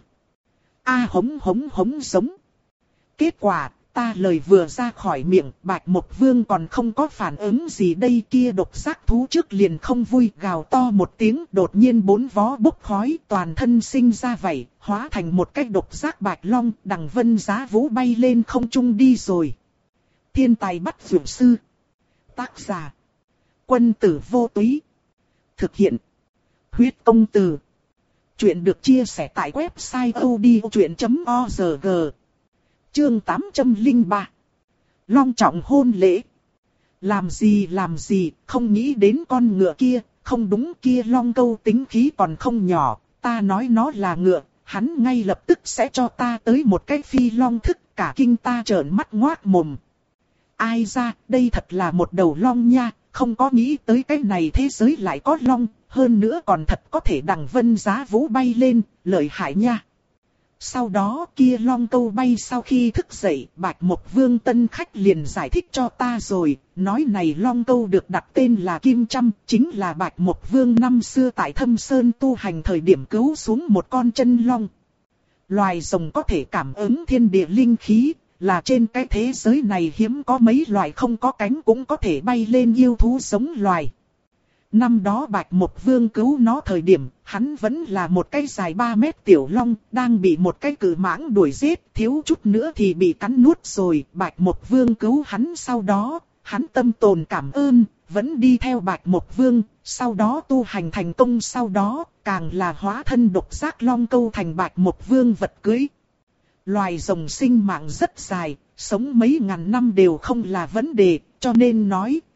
A hống hống hống giống. Kết quả, ta lời vừa ra khỏi miệng, Bạch Mộc Vương còn không có phản ứng gì đây, kia độc giác thú trước liền không vui, gào to một tiếng, đột nhiên bốn vó bốc khói, toàn thân sinh ra vảy, hóa thành một cái độc giác bạch long, đằng vân giá vũ bay lên không trung đi rồi. Thiên tài bắt dược sư. Tác giả. Quân tử vô túy. Thực hiện. Huyết công từ. Chuyện được chia sẻ tại website odchuyện chấm org. Chương tám trăm lẻ ba. Long trọng hôn lễ. Làm gì làm gì, không nghĩ đến con ngựa kia, không đúng, kia long câu tính khí còn không nhỏ, ta nói nó là ngựa, hắn ngay lập tức sẽ cho ta tới một cái phi long thức, cả kinh ta trợn mắt ngoác mồm. Ai ra, đây thật là một đầu long nha, không có nghĩ tới cái này thế giới lại có long, hơn nữa còn thật có thể đằng vân giá vũ bay lên, lợi hại nha. Sau đó kia long câu bay sau khi thức dậy, Bạch Mộc Vương tân khách liền giải thích cho ta rồi, nói này long câu được đặt tên là Kim Trăm, chính là Bạch Mộc Vương năm xưa tại Thâm Sơn tu hành thời điểm cứu xuống một con chân long. Loài rồng có thể cảm ứng thiên địa linh khí, là trên cái thế giới này hiếm có mấy loài không có cánh cũng có thể bay lên yêu thú giống loài. Năm đó Bạch Mộc Vương cứu nó thời điểm, hắn vẫn là một cái dài ba mét tiểu long, đang bị một cái cự mãng đuổi giết, thiếu chút nữa thì bị cắn nuốt rồi. Bạch Mộc Vương cứu hắn sau đó, hắn tâm tồn cảm ơn, vẫn đi theo Bạch Mộc Vương, sau đó tu hành thành công, sau đó, càng là hóa thân độc giác long câu thành Bạch Mộc Vương vật cưới. Loài rồng sinh mạng rất dài, sống mấy ngàn năm đều không là vấn đề, cho nên nói,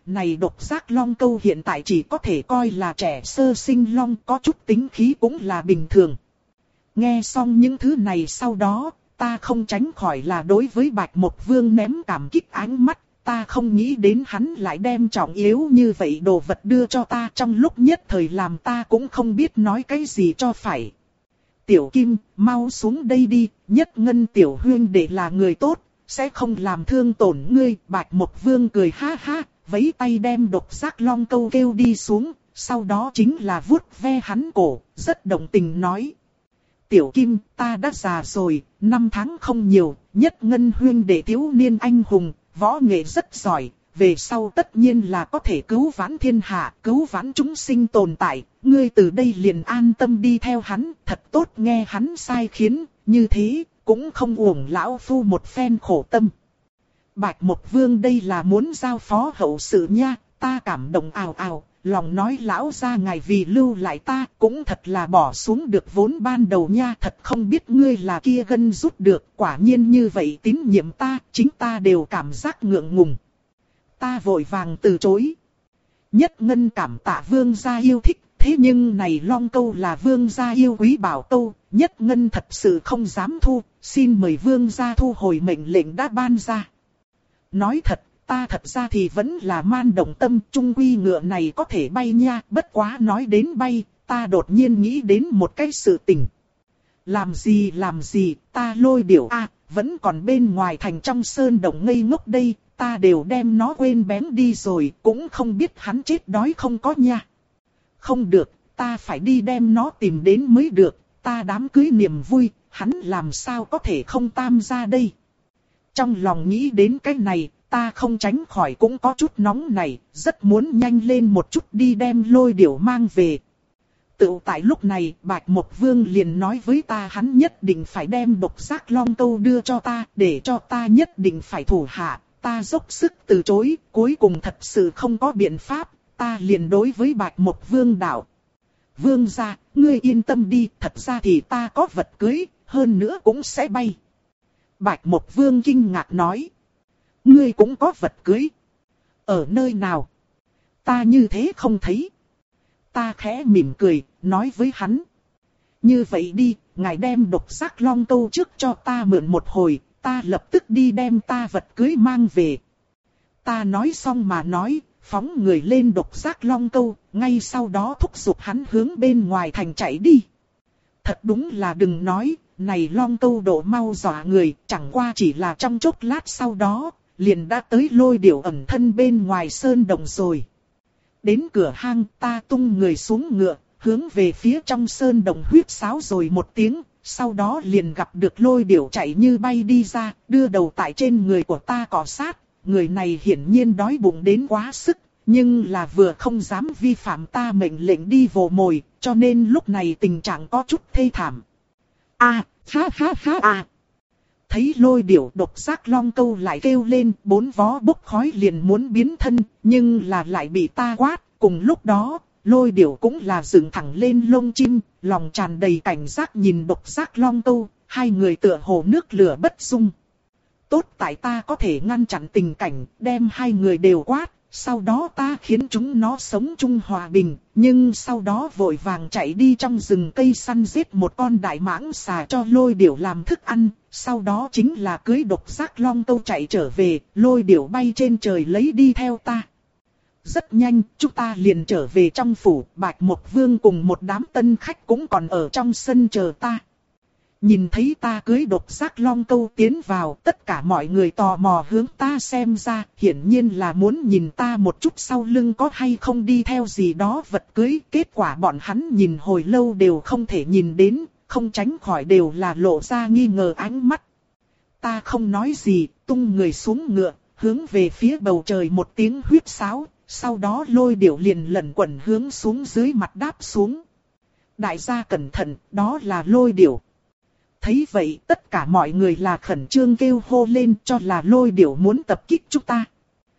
này độc giác long câu hiện tại chỉ có thể coi là trẻ sơ sinh long, có chút tính khí cũng là bình thường. Nghe xong những thứ này sau đó, ta không tránh khỏi là đối với Bạch Mộc Vương ném cảm kích ánh mắt. Ta không nghĩ đến hắn lại đem trọng yếu như vậy đồ vật đưa cho ta, trong lúc nhất thời làm ta cũng không biết nói cái gì cho phải. Tiểu Kim, mau xuống đây đi, Nhất Ngân tiểu huynh đệ là người tốt, sẽ không làm thương tổn ngươi. Bạch Mộc Vương cười ha ha, vẫy tay đem độc giác long câu kêu đi xuống, sau đó chính là vuốt ve hắn cổ, rất động tình nói. Tiểu Kim, ta đã già rồi, năm tháng không nhiều, Nhất Ngân huynh đệ thiếu niên anh hùng, võ nghệ rất giỏi, về sau tất nhiên là có thể cứu vãn thiên hạ, cứu vãn chúng sinh tồn tại. Ngươi từ đây liền an tâm đi theo hắn, thật tốt nghe hắn sai khiến, như thế, cũng không uổng lão phu một phen khổ tâm. Bạch Mộc Vương đây là muốn giao phó hậu sự nha, ta cảm động ào ào, lòng nói lão gia ngài vì lưu lại ta cũng thật là bỏ xuống được vốn ban đầu nha, thật không biết ngươi là kia gân rút được, quả nhiên như vậy tín nhiệm ta, chính ta đều cảm giác ngượng ngùng. Ta vội vàng từ chối. Nhất Ngân cảm tạ vương gia yêu thích, thế nhưng này long câu là vương gia yêu quý bảo câu, Nhất Ngân thật sự không dám thu, xin mời vương gia thu hồi mệnh lệnh đã ban ra. Nói thật, ta thật ra thì vẫn là man động tâm, trung quy ngựa này có thể bay nha, bất quá nói đến bay, ta đột nhiên nghĩ đến một cái sự tình. Làm gì làm gì, ta Lôi Điểu a, à, vẫn còn bên ngoài thành trong sơn động ngây ngốc đây, ta đều đem nó quên bén đi rồi, cũng không biết hắn chết đói không có nha. Không được, ta phải đi đem nó tìm đến mới được, ta đám cưới niềm vui, hắn làm sao có thể không tam gia đây. Trong lòng nghĩ đến cái này, ta không tránh khỏi cũng có chút nóng này, rất muốn nhanh lên một chút đi đem Lôi Điểu mang về. Tự tại lúc này, Bạch Mộc Vương liền nói với ta hắn nhất định phải đem độc giác long câu đưa cho ta, để cho ta nhất định phải thủ hạ. Ta dốc sức từ chối, cuối cùng thật sự không có biện pháp, ta liền đối với Bạch Mộc Vương đạo. Vương gia, ngươi yên tâm đi, thật ra thì ta có vật cưới, hơn nữa cũng sẽ bay. Bạch Mộc Vương kinh ngạc nói. Ngươi cũng có vật cưới? Ở nơi nào? Ta như thế không thấy. Ta khẽ mỉm cười, nói với hắn. Như vậy đi, ngài đem độc giác long câu trước cho ta mượn một hồi, ta lập tức đi đem ta vật cưới mang về. Ta nói xong mà nói, phóng người lên độc giác long câu, ngay sau đó thúc giục hắn hướng bên ngoài thành chạy đi. Thật đúng là đừng nói, này long câu độ mau dọa người, chẳng qua chỉ là trong chốc lát sau đó, liền đã tới Lôi Điểu ẩn thân bên ngoài sơn động rồi. Đến cửa hang, ta tung người xuống ngựa, hướng về phía trong sơn động huýt sáo rồi một tiếng, sau đó liền gặp được Lôi Điểu chạy như bay đi ra, đưa đầu tại trên người của ta cọ sát. Người này hiển nhiên đói bụng đến quá sức, nhưng là vừa không dám vi phạm ta mệnh lệnh đi vồ mồi, cho nên lúc này tình trạng có chút thê thảm. A, ha ha ha a. Thấy Lôi Điểu độc giác long câu lại kêu lên, bốn vó bốc khói liền muốn biến thân, nhưng là lại bị ta quát. Cùng lúc đó, Lôi Điểu cũng là dựng thẳng lên lông chim, lòng tràn đầy cảnh giác nhìn độc giác long câu, hai người tựa hồ nước lửa bất dung. Tốt tại ta có thể ngăn chặn tình cảnh, đem hai người đều quát, sau đó ta khiến chúng nó sống chung hòa bình, nhưng sau đó vội vàng chạy đi trong rừng cây săn giết một con đại mãng xà cho Lôi Điểu làm thức ăn, sau đó chính là cưới độc giác long câu chạy trở về, Lôi Điểu bay trên trời lấy đi theo ta. Rất nhanh, chúng ta liền trở về trong phủ, Bạch Mộc Vương cùng một đám tân khách cũng còn ở trong sân chờ ta. Nhìn thấy ta cưới độc giác long câu tiến vào, tất cả mọi người tò mò hướng ta xem ra, hiển nhiên là muốn nhìn ta một chút sau lưng có hay không đi theo gì đó vật cưới. Kết quả bọn hắn nhìn hồi lâu đều không thể nhìn đến, không tránh khỏi đều là lộ ra nghi ngờ ánh mắt. Ta không nói gì, tung người xuống ngựa, hướng về phía bầu trời một tiếng huýt sáo, sau đó Lôi Điểu liền lẩn quẩn hướng xuống dưới mặt đáp xuống. Đại gia cẩn thận, đó là Lôi Điểu. Thấy vậy tất cả mọi người là khẩn trương kêu hô lên cho là Lôi Điểu muốn tập kích chúng ta.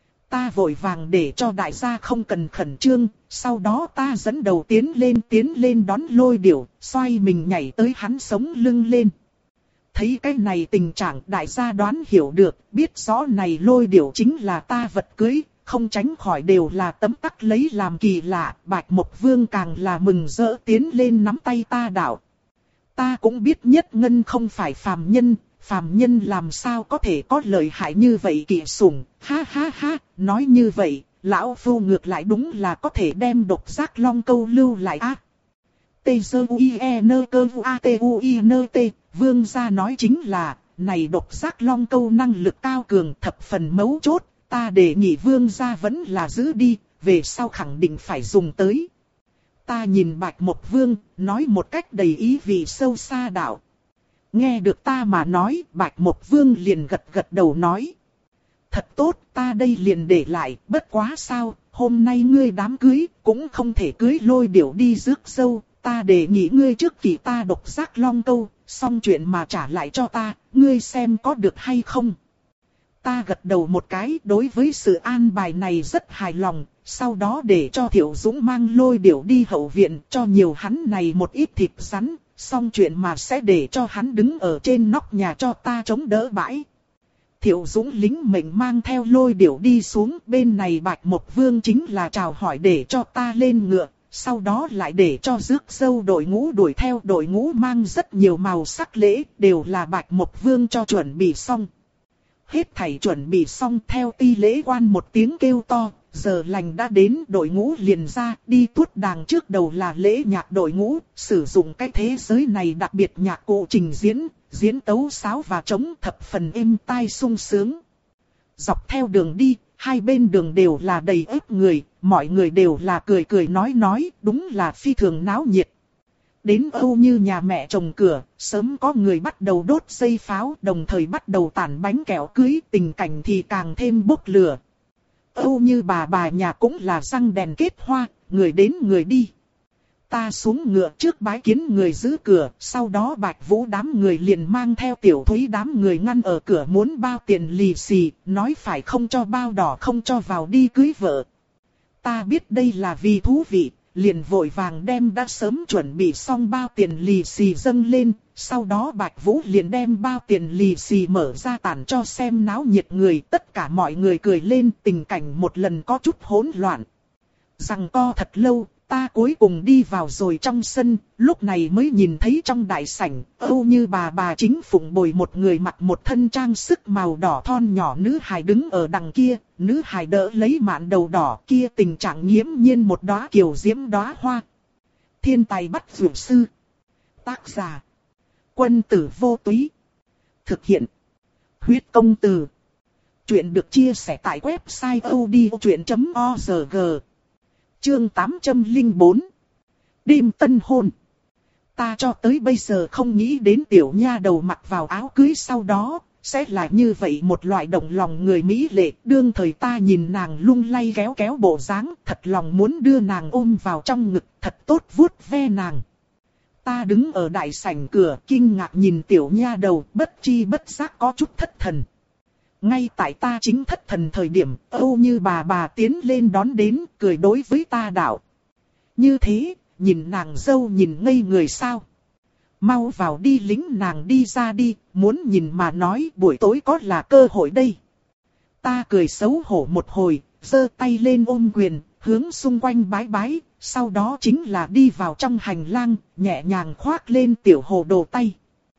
Ta vội vàng để cho đại gia không cần khẩn trương, sau đó ta dẫn đầu tiến lên tiến lên đón Lôi Điểu, xoay mình nhảy tới hắn sống lưng lên. Thấy cái này tình trạng đại gia đoán hiểu được, biết rõ này Lôi Điểu chính là ta vật cưới, không tránh khỏi đều là tấm tắc lấy làm kỳ lạ. Bạch Mộc Vương càng là mừng rỡ tiến lên nắm tay ta đạo. Ta cũng biết Nhất Ngân không phải phàm nhân, phàm nhân làm sao có thể có lợi hại như vậy kỵ sủng, ha ha ha, nói như vậy, lão phu ngược lại đúng là có thể đem độc giác long câu lưu lại á. Tê sơ u i e nơ cơ u a t u i nơ t, vương gia nói chính là, này độc giác long câu năng lực cao cường thập phần mấu chốt, ta đề nghị vương gia vẫn là giữ đi, về sau khẳng định phải dùng tới. Ta nhìn Bạch Mộc Vương, nói một cách đầy ý vị sâu xa đạo. Nghe được ta mà nói, Bạch Mộc Vương liền gật gật đầu nói. Thật tốt, ta đây liền để lại, bất quá sao, hôm nay ngươi đám cưới, cũng không thể cưới lôi điểu đi rước dâu, ta đề nghị ngươi trước kỳ ta độc giác long câu, xong chuyện mà trả lại cho ta, ngươi xem có được hay không. Ta gật đầu một cái, đối với sự an bài này rất hài lòng, sau đó để cho Thiệu Dũng mang lôi điểu đi hậu viện cho nhiều hắn này một ít thịt rắn, xong chuyện mà sẽ để cho hắn đứng ở trên nóc nhà cho ta chống đỡ bãi. Thiệu Dũng lính mệnh mang theo lôi điểu đi xuống, bên này Bạch Mộc Vương chính là chào hỏi để cho ta lên ngựa, sau đó lại để cho rước dâu đội ngũ đuổi theo, đội ngũ mang rất nhiều màu sắc lễ, đều là Bạch Mộc Vương cho chuẩn bị xong. Hết thảy chuẩn bị xong theo ti lễ quan một tiếng kêu to, giờ lành đã đến, đội ngũ liền ra, đi tuốt đàng trước đầu là lễ nhạc đội ngũ, sử dụng cái thế giới này đặc biệt nhạc cụ trình diễn, diễn tấu sáo và trống thập phần êm tai sung sướng. Dọc theo đường đi, hai bên đường đều là đầy ếp người, mọi người đều là cười cười nói nói, đúng là phi thường náo nhiệt. Đến Âu Như nhà mẹ chồng cửa, sớm có người bắt đầu đốt dây pháo, đồng thời bắt đầu tản bánh kẹo cưới, tình cảnh thì càng thêm bốc lửa. Âu Như bà bà nhà cũng là răng đèn kết hoa, người đến người đi. Ta xuống ngựa trước bái kiến người giữ cửa, sau đó Bạch Vũ đám người liền mang theo Tiểu Thúy đám người ngăn ở cửa muốn bao tiền lì xì, nói phải không cho bao đỏ không cho vào đi cưới vợ. Ta biết đây là vì thú vị, liền vội vàng đem đã sớm chuẩn bị xong bao tiền lì xì dâng lên, sau đó Bạch Vũ liền đem bao tiền lì xì mở ra tản cho xem náo nhiệt người, tất cả mọi người cười lên, tình cảnh một lần có chút hỗn loạn. Rằng co thật lâu, ta cuối cùng đi vào rồi trong sân, lúc này mới nhìn thấy trong đại sảnh, Âu Như bà bà chính phụng bồi một người mặc một thân trang sức màu đỏ thon nhỏ nữ hài đứng ở đằng kia, nữ hài đỡ lấy mạn đầu đỏ kia, tình trạng nghiễm nhiên một đóa kiều diễm đóa hoa. Thiên tài bắt dược sư. Tác giả: Quân tử vô túy. Thực hiện: Huyết công từ. Chuyện được chia sẻ tại website odchuyện chấm org. Chương tám trăm lẻ bốn. Đêm tân hôn. Ta cho tới bây giờ không nghĩ đến tiểu nha đầu mặc vào áo cưới sau đó, sẽ là như vậy một loại động lòng người mỹ lệ. Đương thời ta nhìn nàng lung lay kéo kéo bộ dáng, thật lòng muốn đưa nàng ôm vào trong ngực, thật tốt vuốt ve nàng. Ta đứng ở đại sảnh cửa, kinh ngạc nhìn tiểu nha đầu, bất chi bất giác có chút thất thần. Ngay tại ta chính thất thần thời điểm, Âu Như bà bà tiến lên đón đến, cười đối với ta đạo. Như thế, nhìn nàng dâu nhìn ngây người sao? Mau vào đi, lính nàng đi ra đi, muốn nhìn mà nói buổi tối có là cơ hội đây. Ta cười xấu hổ một hồi, giơ tay lên ôm quyền, hướng xung quanh bái bái, sau đó chính là đi vào trong hành lang, nhẹ nhàng khoác lên tiểu hồ đồ tay.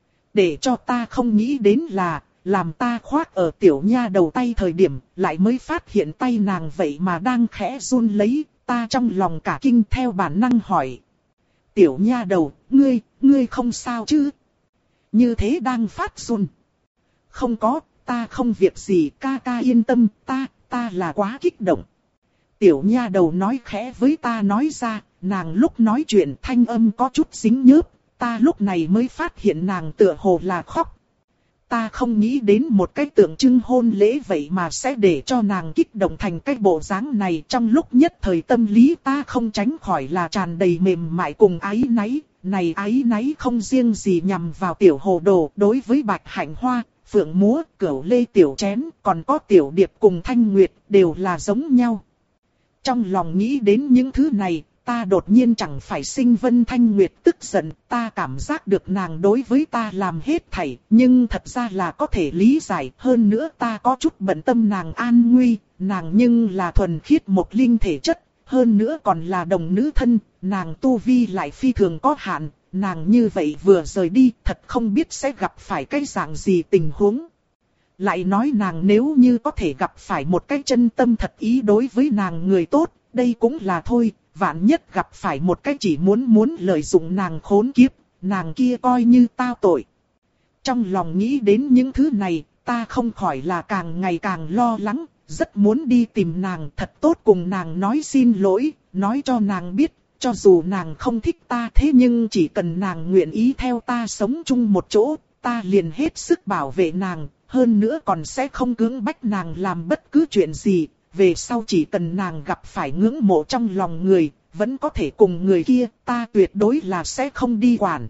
Để cho ta không nghĩ đến là, làm ta khoác ở tiểu nha đầu tay thời điểm, lại mới phát hiện tay nàng vậy mà đang khẽ run lấy, ta trong lòng cả kinh theo bản năng hỏi. Tiểu nha đầu, ngươi, ngươi không sao chứ? Như thế đang phát run. Không có, ta không việc gì, ca ca yên tâm, ta, ta là quá kích động. Tiểu nha đầu nói khẽ với ta nói ra, nàng lúc nói chuyện thanh âm có chút dính nhớp, ta lúc này mới phát hiện nàng tựa hồ là khóc. Ta không nghĩ đến một cái tượng trưng hôn lễ vậy mà sẽ để cho nàng kích động thành cái bộ dáng này. Trong lúc nhất thời tâm lý ta không tránh khỏi là tràn đầy mềm mại cùng áy náy. Này áy náy không riêng gì nhằm vào tiểu hồ đồ, đối với bạch hạnh hoa, phượng múa, cửu lê tiểu chén, còn có tiểu điệp cùng thanh nguyệt đều là giống nhau. Trong lòng nghĩ đến những thứ này, ta đột nhiên chẳng phải sinh Vân Thanh Nguyệt tức giận, ta cảm giác được nàng đối với ta làm hết thảy, nhưng thật ra là có thể lý giải, hơn nữa ta có chút bận tâm nàng an nguy, nàng nhưng là thuần khiết một linh thể chất, hơn nữa còn là đồng nữ thân, nàng tu vi lại phi thường có hạn, nàng như vậy vừa rời đi thật không biết sẽ gặp phải cái dạng gì tình huống. Lại nói nàng nếu như có thể gặp phải một cái chân tâm thật ý đối với nàng người tốt, đây cũng là thôi, vạn nhất gặp phải một cái chỉ muốn muốn lợi dụng nàng khốn kiếp, nàng kia coi như tao tội. Trong lòng nghĩ đến những thứ này, ta không khỏi là càng ngày càng lo lắng, rất muốn đi tìm nàng thật tốt cùng nàng nói xin lỗi, nói cho nàng biết, cho dù nàng không thích ta thế nhưng chỉ cần nàng nguyện ý theo ta sống chung một chỗ, ta liền hết sức bảo vệ nàng, hơn nữa còn sẽ không cưỡng bách nàng làm bất cứ chuyện gì, về sau chỉ cần nàng gặp phải ngưỡng mộ trong lòng người, vẫn có thể cùng người kia, ta tuyệt đối là sẽ không đi quản.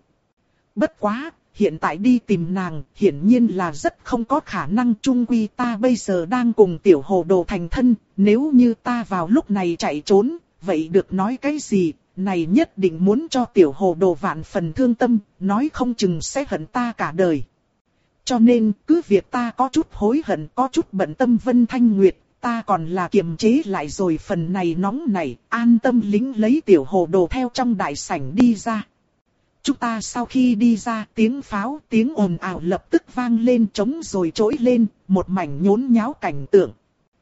Bất quá, hiện tại đi tìm nàng, hiển nhiên là rất không có khả năng. Chung quy ta bây giờ đang cùng tiểu hồ đồ thành thân, nếu như ta vào lúc này chạy trốn, vậy được nói cái gì, này nhất định muốn cho tiểu hồ đồ vạn phần thương tâm, nói không chừng sẽ hận ta cả đời. Cho nên, cứ việc ta có chút hối hận, có chút bận tâm Vân Thanh Nguyệt, ta còn là kiềm chế lại rồi phần này nóng này, an tâm lính lấy tiểu hồ đồ theo trong đại sảnh đi ra. Chúng ta sau khi đi ra, tiếng pháo, tiếng ồn ào lập tức vang lên, trống rồi trỗi lên, một mảnh nhốn nháo cảnh tượng.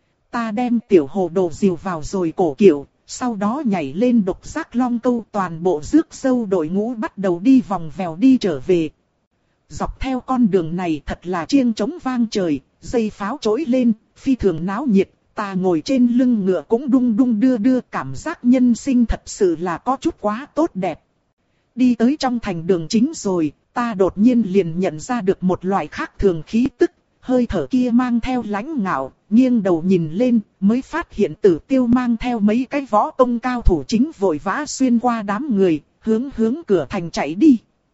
Ta đem tiểu hồ đồ dìu vào rồi cổ kiệu, sau đó nhảy lên độc giác long câu, toàn bộ rước dâu đội ngũ bắt đầu đi vòng vèo đi trở về. Dọc theo con đường này thật là chiêng trống vang trời, dây pháo trỗi lên, phi thường náo nhiệt, ta ngồi trên lưng ngựa cũng đung đung đưa đưa, cảm giác nhân sinh thật sự là có chút quá tốt đẹp. Đi tới trong thành đường chính rồi, ta đột nhiên liền nhận ra được một loại khác thường khí tức, hơi thở kia mang theo lãnh ngạo, nghiêng đầu nhìn lên, mới phát hiện Tử Tiêu mang theo mấy cái võ công cao thủ chính vội vã xuyên qua đám người, hướng hướng cửa thành chạy đi.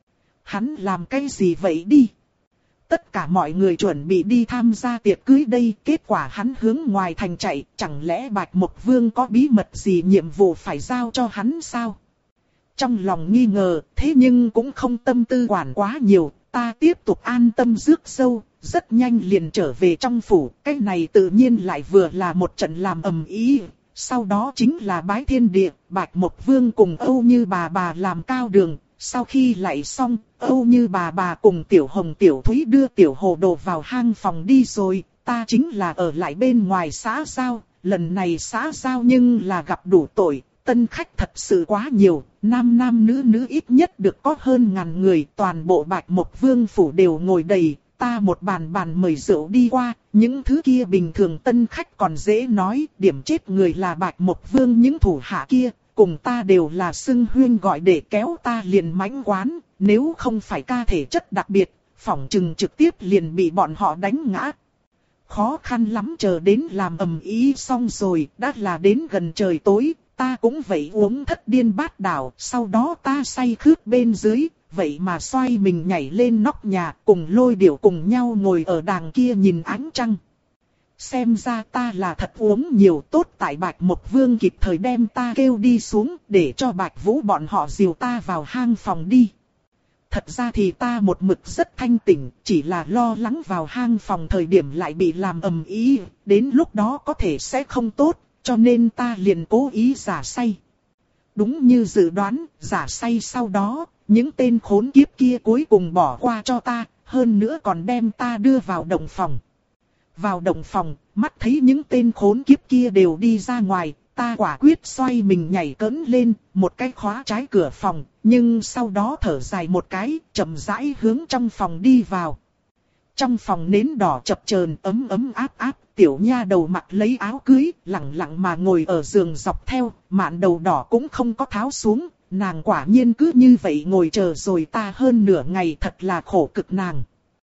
Hắn làm cái gì vậy đi? Tất cả mọi người chuẩn bị đi tham gia tiệc cưới đây, kết quả hắn hướng ngoài thành chạy, chẳng lẽ Bạch Mộc Vương có bí mật gì nhiệm vụ phải giao cho hắn sao? Trong lòng nghi ngờ, thế nhưng cũng không tâm tư quản quá nhiều, ta tiếp tục an tâm rước dâu, rất nhanh liền trở về trong phủ, cái này tự nhiên lại vừa là một trận làm ầm ĩ. Sau đó chính là bái thiên địa, Bạch Mộc Vương cùng Âu Như bà bà làm cao đường, sau khi lạy xong, Âu Như bà bà cùng Tiểu Hồng Tiểu Thúy đưa Tiểu Hồ Đồ vào hang phòng đi rồi, ta chính là ở lại bên ngoài xã giao, lần này xã giao nhưng là gặp đủ tội. Tân khách thật sự quá nhiều, nam nam nữ nữ ít nhất được có hơn ngàn người, toàn bộ Bạch Mộc Vương phủ đều ngồi đầy, ta một bàn bàn mời rượu đi qua, những thứ kia bình thường tân khách còn dễ nói, điểm chết người là Bạch Mộc Vương những thủ hạ kia, cùng ta đều là xưng huyên gọi để kéo ta liền mãnh quán, nếu không phải ca thể chất đặc biệt, phỏng chừng trực tiếp liền bị bọn họ đánh ngã. Khó khăn lắm chờ đến làm ầm ĩ xong rồi, đã là đến gần trời tối. Ta cũng vậy uống thất điên bát đảo, sau đó ta say khướt bên dưới, vậy mà xoay mình nhảy lên nóc nhà, cùng Lôi Điểu cùng nhau ngồi ở đàng kia nhìn ánh trăng. Xem ra ta là thật uống nhiều, tốt tại Bạch Mộc Vương kịp thời đem ta kêu đi xuống, để cho Bạch Vũ bọn họ dìu ta vào hang phòng đi. Thật ra thì ta một mực rất thanh tỉnh, chỉ là lo lắng vào hang phòng thời điểm lại bị làm ầm ĩ, đến lúc đó có thể sẽ không tốt. Cho nên ta liền cố ý giả say. Đúng như dự đoán, giả say sau đó, những tên khốn kiếp kia cuối cùng bỏ qua cho ta, hơn nữa còn đem ta đưa vào động phòng. Vào động phòng, mắt thấy những tên khốn kiếp kia đều đi ra ngoài, ta quả quyết xoay mình nhảy cẫng lên, một cái khóa trái cửa phòng, nhưng sau đó thở dài một cái, chậm rãi hướng trong phòng đi vào. Trong phòng nến đỏ chập chờn ấm ấm áp áp, tiểu nha đầu mặc lấy áo cưới, lặng lặng mà ngồi ở giường dọc theo, mạn đầu đỏ cũng không có tháo xuống, nàng quả nhiên cứ như vậy ngồi chờ rồi ta hơn nửa ngày, thật là khổ cực nàng.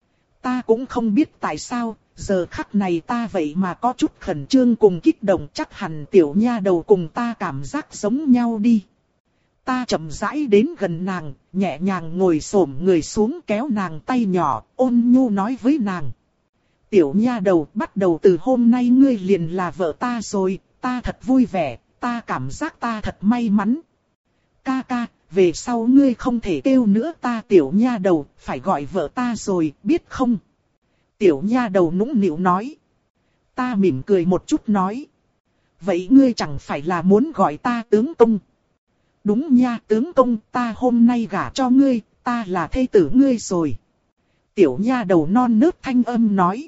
Ta cũng không biết tại sao, giờ khắc này ta vậy mà có chút khẩn trương cùng kích động, chắc hẳn tiểu nha đầu cùng ta cảm giác giống nhau đi. Ta chậm rãi đến gần nàng, nhẹ nhàng ngồi xổm người xuống kéo nàng tay nhỏ, ôn nhu nói với nàng. Tiểu nha đầu, bắt đầu từ hôm nay ngươi liền là vợ ta rồi, ta thật vui vẻ, ta cảm giác ta thật may mắn. Ca ca, về sau ngươi không thể kêu nữa ta tiểu nha đầu, phải gọi vợ ta rồi, biết không? Tiểu nha đầu nũng nịu nói. Ta mỉm cười một chút nói. Vậy ngươi chẳng phải là muốn gọi ta tướng công? Đúng nha tướng công, ta hôm nay gả cho ngươi, ta là thê tử ngươi rồi. Tiểu nha đầu non nớt thanh âm nói.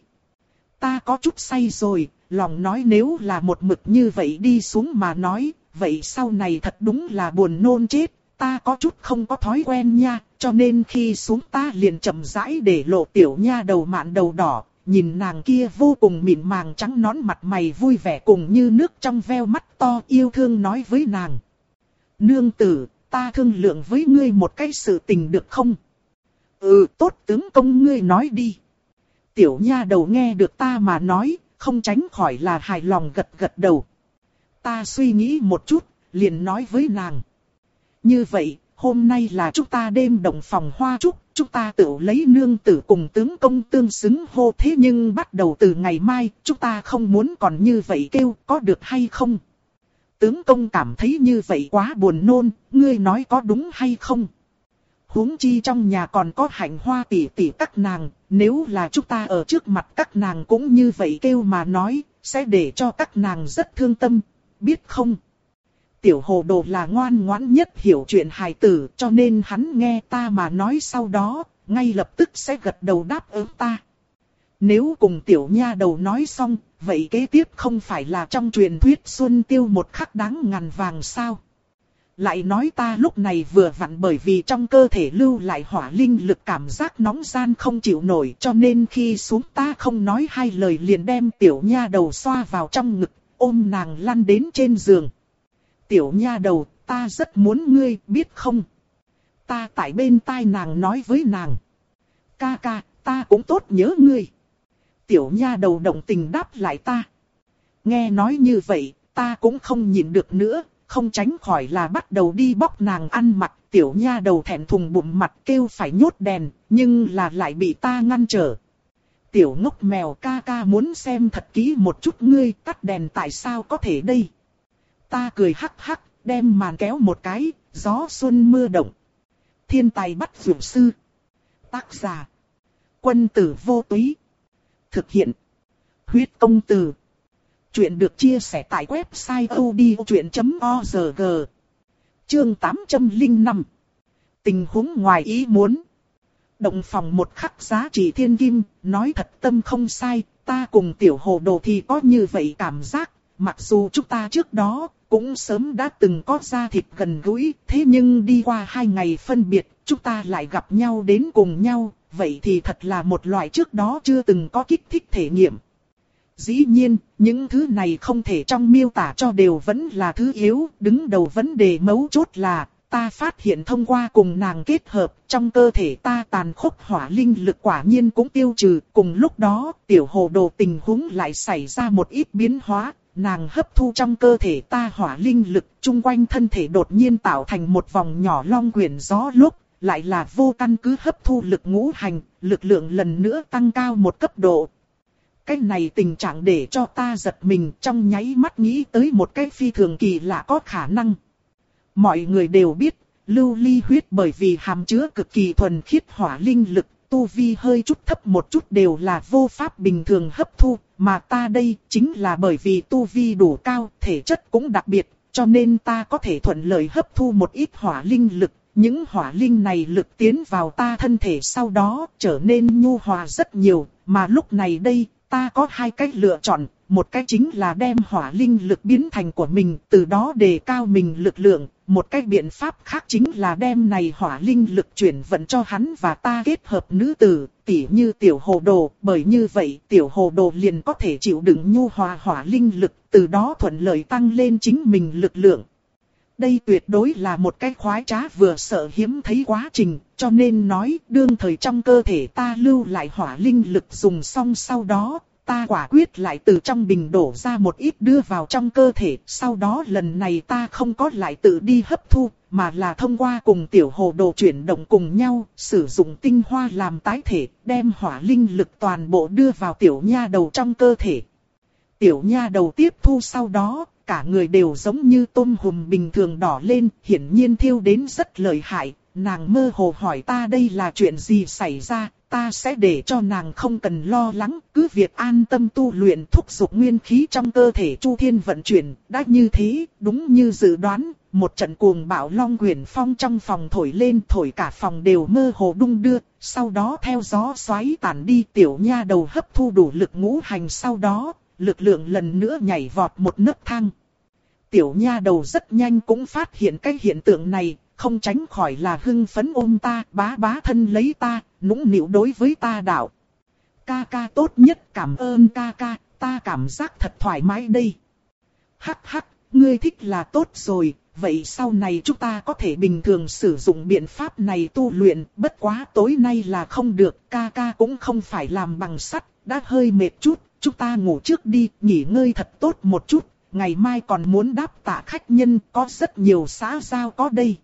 Ta có chút say rồi, lòng nói nếu là một mực như vậy đi xuống mà nói, vậy sau này thật đúng là buồn nôn chết. Ta có chút không có thói quen nha, cho nên khi xuống ta liền chậm rãi để lộ tiểu nha đầu mạn đầu đỏ. Nhìn nàng kia vô cùng mịn màng trắng nõn, mặt mày vui vẻ cùng như nước trong veo, mắt to yêu thương nói với nàng. Nương tử, ta thương lượng với ngươi một cái sự tình được không? Ừ, tốt tướng công ngươi nói đi. Tiểu nha đầu nghe được ta mà nói, không tránh khỏi là hài lòng gật gật đầu. Ta suy nghĩ một chút, liền nói với nàng. Như vậy, hôm nay là chúng ta đêm động phòng hoa trúc, chúng ta tự lấy nương tử cùng tướng công tương xứng hô, thế nhưng bắt đầu từ ngày mai, chúng ta không muốn còn như vậy kêu, có được hay không? Tướng công cảm thấy như vậy quá buồn nôn, ngươi nói có đúng hay không? Huống chi trong nhà còn có Hạnh Hoa tỷ tỷ các nàng, nếu là chúng ta ở trước mặt các nàng cũng như vậy kêu mà nói, sẽ để cho các nàng rất thương tâm, biết không? Tiểu hồ đồ là ngoan ngoãn nhất hiểu chuyện hài tử, cho nên hắn nghe ta mà nói sau đó, ngay lập tức sẽ gật đầu đáp ứng ta. Nếu cùng tiểu nha đầu nói xong, vậy kế tiếp không phải là trong truyền thuyết xuân tiêu một khắc đáng ngàn vàng sao? Lại nói ta lúc này vừa vặn bởi vì trong cơ thể lưu lại hỏa linh lực cảm giác nóng gian không chịu nổi, cho nên khi xuống ta không nói hai lời liền đem tiểu nha đầu xoa vào trong ngực, ôm nàng lăn đến trên giường. Tiểu nha đầu, ta rất muốn ngươi, biết không? Ta tại bên tai nàng nói với nàng. Ca ca, ta cũng tốt nhớ ngươi. Tiểu nha đầu động tình đáp lại ta. Nghe nói như vậy, ta cũng không nhịn được nữa, không tránh khỏi là bắt đầu đi bóc nàng ăn mặc. Tiểu nha đầu thẹn thùng bụng mặt kêu phải nhốt đèn, nhưng là lại bị ta ngăn trở. Tiểu ngốc mèo, ca ca muốn xem thật kỹ một chút ngươi, tắt đèn tại sao có thể đây? Ta cười hắc hắc, đem màn kéo một cái, gió xuân mưa động. Thiên tài bắt dược sư. Tác giả. Quân tử vô túy. Thực hiện. Huyết công từ. Chuyện được chia sẻ tại website odchuyện chấm org. Chương tám trăm lẻ năm. Tình huống ngoài ý muốn. Động phòng một khắc giá trị thiên kim, nói thật tâm không sai, ta cùng tiểu hồ đồ thì có như vậy cảm giác, mặc dù chúng ta trước đó cũng sớm đã từng có da thịt gần gũi, thế nhưng đi qua hai ngày phân biệt, chúng ta lại gặp nhau đến cùng nhau, vậy thì thật là một loại trước đó chưa từng có kích thích thể nghiệm. Dĩ nhiên, những thứ này không thể trong miêu tả cho đều vẫn là thứ yếu, đứng đầu vấn đề mấu chốt là, ta phát hiện thông qua cùng nàng kết hợp, trong cơ thể ta tàn khốc hỏa linh lực quả nhiên cũng tiêu trừ, cùng lúc đó, tiểu hồ đồ tình huống lại xảy ra một ít biến hóa. Nàng hấp thu trong cơ thể ta hỏa linh lực, chung quanh thân thể đột nhiên tạo thành một vòng nhỏ long quyển gió lúc, lại là vô căn cứ hấp thu lực ngũ hành, lực lượng lần nữa tăng cao một cấp độ. Cái này tình trạng để cho ta giật mình, trong nháy mắt nghĩ tới một cái phi thường kỳ lạ có khả năng. Mọi người đều biết, lưu ly huyết bởi vì hàm chứa cực kỳ thuần khiết hỏa linh lực, tu vi hơi chút thấp một chút đều là vô pháp bình thường hấp thu, mà ta đây chính là bởi vì tu vi đủ cao, thể chất cũng đặc biệt, cho nên ta có thể thuận lợi hấp thu một ít hỏa linh lực. Những hỏa linh này lực tiến vào ta thân thể sau đó trở nên nhu hòa rất nhiều, mà lúc này đây, ta có hai cách lựa chọn, một cách chính là đem hỏa linh lực biến thành của mình, từ đó đề cao mình lực lượng. Một cách biện pháp khác chính là đem này hỏa linh lực chuyển vận cho hắn và ta kết hợp nữ tử, tỉ như tiểu hồ đồ, bởi như vậy tiểu hồ đồ liền có thể chịu đựng nhu hòa hỏa linh lực, từ đó thuận lợi tăng lên chính mình lực lượng. Đây tuyệt đối là một cái khoái trá vừa sợ hiếm thấy quá trình, cho nên nói đương thời trong cơ thể ta lưu lại hỏa linh lực dùng xong sau đó, ta quả quyết lại từ trong bình đổ ra một ít đưa vào trong cơ thể, sau đó lần này ta không có lại tự đi hấp thu, mà là thông qua cùng tiểu hồ đồ chuyển động cùng nhau, sử dụng tinh hoa làm tái thể, đem hỏa linh lực toàn bộ đưa vào tiểu nha đầu trong cơ thể. Tiểu nha đầu tiếp thu sau đó, cả người đều giống như tôm hùm bình thường đỏ lên, hiển nhiên thiêu đến rất lợi hại. Nàng mơ hồ hỏi ta đây là chuyện gì xảy ra, ta sẽ để cho nàng không cần lo lắng, cứ việc an tâm tu luyện thúc giục nguyên khí trong cơ thể Chu Thiên vận chuyển. Đã như thế, đúng như dự đoán, một trận cuồng bạo long quyển phong trong phòng thổi lên, thổi cả phòng đều mơ hồ đung đưa, sau đó theo gió xoáy tản đi. Tiểu nha đầu hấp thu đủ lực ngũ hành, sau đó, lực lượng lần nữa nhảy vọt một nấc thang. Tiểu nha đầu rất nhanh cũng phát hiện cái hiện tượng này, không tránh khỏi là hưng phấn ôm ta, bá bá thân lấy ta, nũng nịu đối với ta đạo. Ca ca tốt nhất, cảm ơn ca ca, ta cảm giác thật thoải mái đây. Hắc hắc, ngươi thích là tốt rồi, vậy sau này chúng ta có thể bình thường sử dụng biện pháp này tu luyện, bất quá tối nay là không được, ca ca cũng không phải làm bằng sắt, đã hơi mệt chút, chúng ta ngủ trước đi, nghỉ ngơi thật tốt một chút, ngày mai còn muốn đáp tạ khách nhân, có rất nhiều xã giao có đây.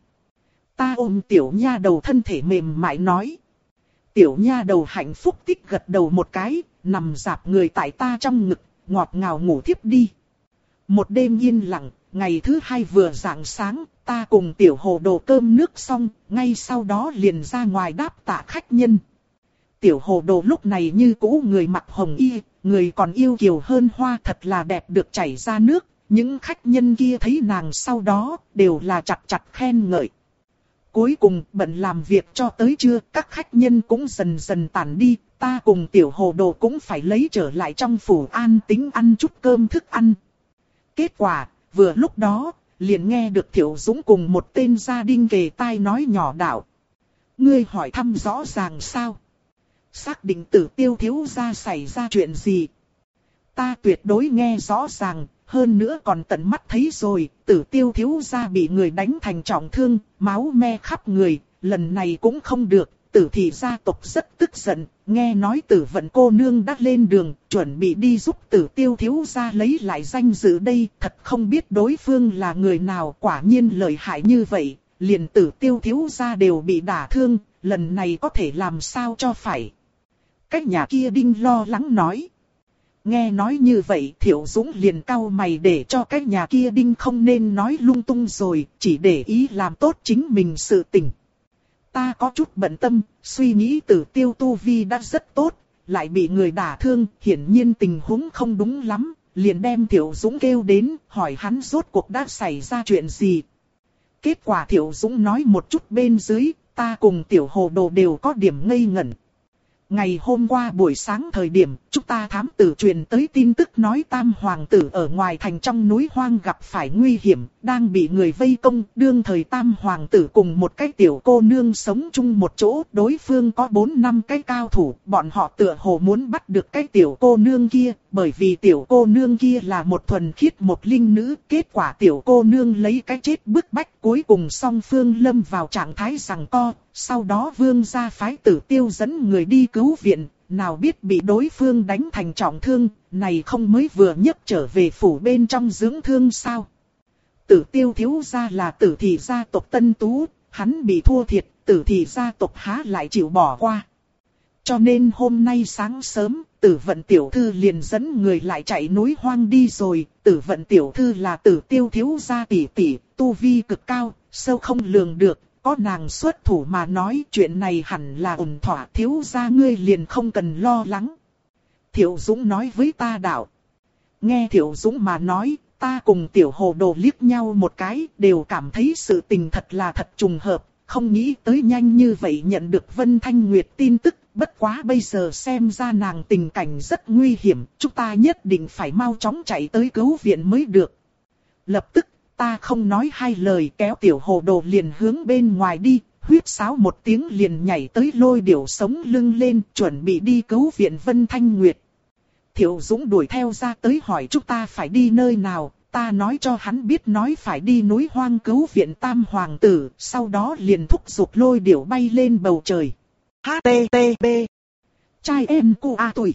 Ta ôm tiểu nha đầu thân thể mềm mại nói. Tiểu nha đầu hạnh phúc tích gật đầu một cái, nằm rạp người tại ta trong ngực, ngọt ngào ngủ thiếp đi. Một đêm yên lặng, ngày thứ hai vừa rạng sáng, ta cùng tiểu hồ đồ cơm nước xong, ngay sau đó liền ra ngoài đáp tạ khách nhân. Tiểu hồ đồ lúc này như cũ người mặc hồng y, người còn yêu kiều hơn hoa, thật là đẹp được chảy ra nước. Những khách nhân kia thấy nàng sau đó, đều là chặt chặt khen ngợi. Cuối cùng, bận làm việc cho tới trưa, các khách nhân cũng dần dần tản đi, ta cùng tiểu hồ đồ cũng phải lấy trở lại trong phủ an tĩnh ăn chút cơm thức ăn. Kết quả, vừa lúc đó, liền nghe được Thiệu Dũng cùng một tên gia đình kề tai nói nhỏ đạo. Ngươi hỏi thăm rõ ràng sao? Xác định Tử Tiêu thiếu gia xảy ra chuyện gì? Ta tuyệt đối nghe rõ ràng, hơn nữa còn tận mắt thấy rồi, Tử Tiêu thiếu gia bị người đánh thành trọng thương, máu me khắp người, lần này cũng không được. Tử thị gia tộc rất tức giận, nghe nói Tử Vận cô nương đã lên đường, chuẩn bị đi giúp Tử Tiêu thiếu gia lấy lại danh dự đây, thật không biết đối phương là người nào, quả nhiên lợi hại như vậy, liền Tử Tiêu thiếu gia đều bị đả thương, lần này có thể làm sao cho phải. Cách nhà kia Đinh lo lắng nói. Nghe nói như vậy Thiệu Dũng liền cau mày để cho cái nhà kia Đinh không nên nói lung tung rồi, chỉ để ý làm tốt chính mình sự tình. Ta có chút bận tâm, suy nghĩ Tử Tiêu tu vi đã rất tốt, lại bị người đả thương, hiển nhiên tình huống không đúng lắm, liền đem Thiệu Dũng kêu đến, hỏi hắn rốt cuộc đã xảy ra chuyện gì. Kết quả Thiệu Dũng nói một chút bên dưới, ta cùng tiểu hồ đồ đều có điểm ngây ngẩn. Ngày hôm qua buổi sáng thời điểm, chúng ta thám tử truyền tới tin tức nói Tam Hoàng tử ở ngoài thành trong núi hoang gặp phải nguy hiểm, đang bị người vây công. Đương thời Tam Hoàng tử cùng một cái tiểu cô nương sống chung một chỗ, đối phương có bốn năm cái cao thủ, bọn họ tựa hồ muốn bắt được cái tiểu cô nương kia, bởi vì tiểu cô nương kia là một thuần khiết một linh nữ, kết quả tiểu cô nương lấy cái chết bức bách, cuối cùng song phương lâm vào trạng thái giằng co. Sau đó vương gia phái Tử Tiêu dẫn người đi cứu viện, nào biết bị đối phương đánh thành trọng thương, này không mới vừa nhấc trở về phủ bên trong dưỡng thương sao. Tử Tiêu thiếu gia là Tử thị gia tộc Tân Tú, hắn bị thua thiệt, Tử thị gia tộc há lại chịu bỏ qua. Cho nên hôm nay sáng sớm, Tử Vận tiểu thư liền dẫn người lại chạy núi hoang đi rồi. Tử Vận tiểu thư là Tử Tiêu thiếu gia tỷ tỷ, tu vi cực cao, sâu không lường được. Có nàng xuất thủ mà nói chuyện này hẳn là ổn thỏa, thiếu gia ngươi liền không cần lo lắng. Thiệu Dũng nói với ta đạo. Nghe Thiệu Dũng mà nói, ta cùng tiểu hồ đồ liếc nhau một cái, đều cảm thấy sự tình thật là thật trùng hợp, không nghĩ tới nhanh như vậy nhận được Vân Thanh Nguyệt tin tức, bất quá bây giờ xem ra nàng tình cảnh rất nguy hiểm, chúng ta nhất định phải mau chóng chạy tới cứu viện mới được. Lập tức, ta không nói hai lời kéo tiểu hồ đồ liền hướng bên ngoài đi, huyết sáo một tiếng liền nhảy tới lôi điểu sống lưng lên, chuẩn bị đi cứu viện Vân Thanh Nguyệt. Thiệu Dũng đuổi theo ra tới hỏi chúng ta phải đi nơi nào, ta nói cho hắn biết nói phải đi núi hoang cứu viện Tam Hoàng tử, sau đó liền thúc giục lôi điểu bay lên bầu trời. hát tê tê pê Trai em cu a tuổi.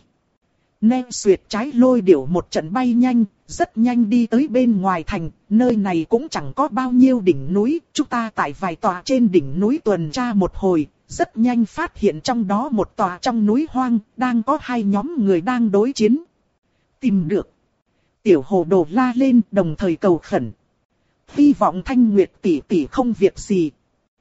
Nen xuyệt trái lôi điểu một trận bay nhanh, rất nhanh đi tới bên ngoài thành, nơi này cũng chẳng có bao nhiêu đỉnh núi, chúng ta tại vài tòa trên đỉnh núi tuần tra một hồi, rất nhanh phát hiện trong đó một tòa trong núi hoang, đang có hai nhóm người đang đối chiến. Tìm được. Tiểu hồ đồ la lên đồng thời cầu khẩn. Hy vọng Thanh Nguyệt tỷ tỷ không việc gì.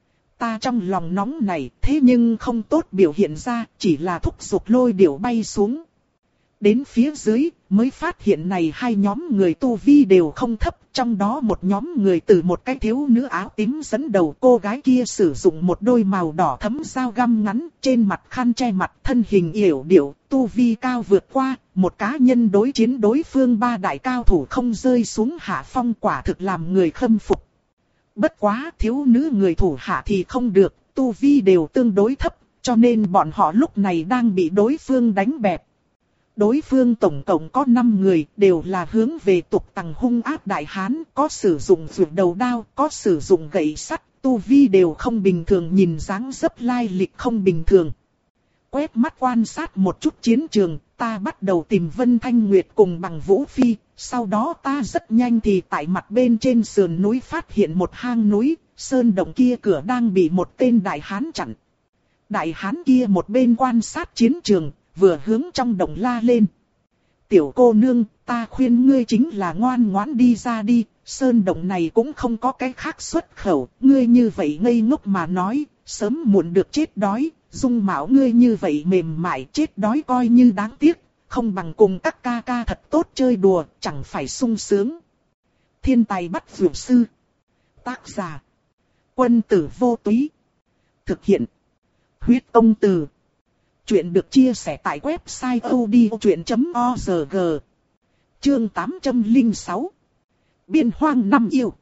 ta trong lòng nóng này, thế nhưng không tốt biểu hiện ra, chỉ là thúc giục lôi điểu bay xuống. Đến phía dưới, mới phát hiện này hai nhóm người tu vi đều không thấp, trong đó một nhóm người từ một cái thiếu nữ áo tím dẫn đầu, cô gái kia sử dụng một đôi màu đỏ thấm dao găm ngắn, trên mặt khăn che mặt, thân hình yểu điệu, tu vi cao vượt qua, một cá nhân đối chiến đối phương ba đại cao thủ không rơi xuống hạ phong, quả thực làm người khâm phục. Bất quá thiếu nữ người thủ hạ thì không được, tu vi đều tương đối thấp, cho nên bọn họ lúc này đang bị đối phương đánh bẹp. Đối phương tổng cộng có năm người, đều là hướng về tục tằng hung ác đại hán, có sử dụng vượt đầu đao, có sử dụng gậy sắt, tu vi đều không bình thường, nhìn dáng dấp lai lịch không bình thường. Quét mắt quan sát một chút chiến trường, ta bắt đầu tìm Vân Thanh Nguyệt cùng Bằng Vũ Phi, sau đó ta rất nhanh thì tại mặt bên trên sườn núi phát hiện một hang núi, sơn động kia cửa đang bị một tên đại hán chặn. Đại hán kia một bên quan sát chiến trường, vừa hướng trong động la lên. Tiểu cô nương, ta khuyên ngươi chính là ngoan ngoãn đi ra đi, sơn động này cũng không có cái khác xuất khẩu, ngươi như vậy ngây ngốc mà nói, sớm muộn được chết đói, dung mạo ngươi như vậy mềm mại chết đói coi như đáng tiếc, không bằng cùng các ca ca thật tốt chơi đùa, chẳng phải sung sướng. Thiên tài bắt vượt sư. Tác giả. Quân tử vô túy. Thực hiện. Huyết công từ. Chuyện được chia sẻ tại website odchuyện chấm org. Chương tám trăm lẻ sáu. Biên hoang năm yêu.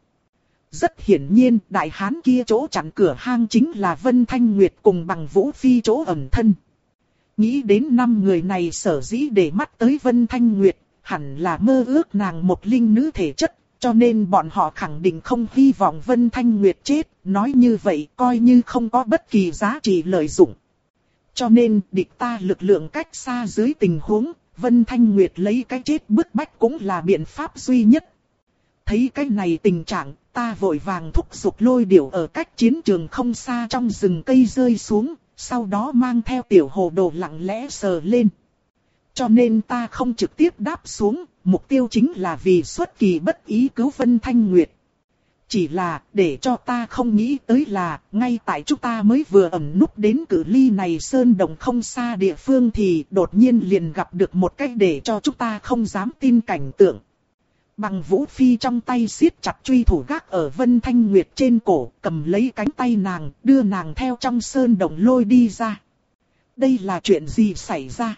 Rất hiển nhiên, đại hán kia chỗ chặn cửa hang chính là Vân Thanh Nguyệt cùng Bằng Vũ Phi chỗ ẩn thân. Nghĩ đến năm người này sở dĩ để mắt tới Vân Thanh Nguyệt, hẳn là mơ ước nàng một linh nữ thể chất, cho nên bọn họ khẳng định không hy vọng Vân Thanh Nguyệt chết, nói như vậy coi như không có bất kỳ giá trị lợi dụng. Cho nên địch ta lực lượng cách xa dưới tình huống, Vân Thanh Nguyệt lấy cái chết bức bách cũng là biện pháp duy nhất. Thấy cái này tình trạng, ta vội vàng thúc giục lôi điểu ở cách chiến trường không xa trong rừng cây rơi xuống, sau đó mang theo tiểu hồ đồ lặng lẽ sờ lên. Cho nên ta không trực tiếp đáp xuống, mục tiêu chính là vì xuất kỳ bất ý cứu Vân Thanh Nguyệt. Chỉ là, để cho ta không nghĩ tới là, ngay tại chúng ta mới vừa ẩn núp đến cự ly này sơn đồng không xa địa phương thì đột nhiên liền gặp được một cách để cho chúng ta không dám tin cảnh tượng. Bằng Vũ Phi trong tay siết chặt truy thủ gác ở Vân Thanh Nguyệt trên cổ, cầm lấy cánh tay nàng, đưa nàng theo trong sơn đồng lôi đi ra. Đây là chuyện gì xảy ra?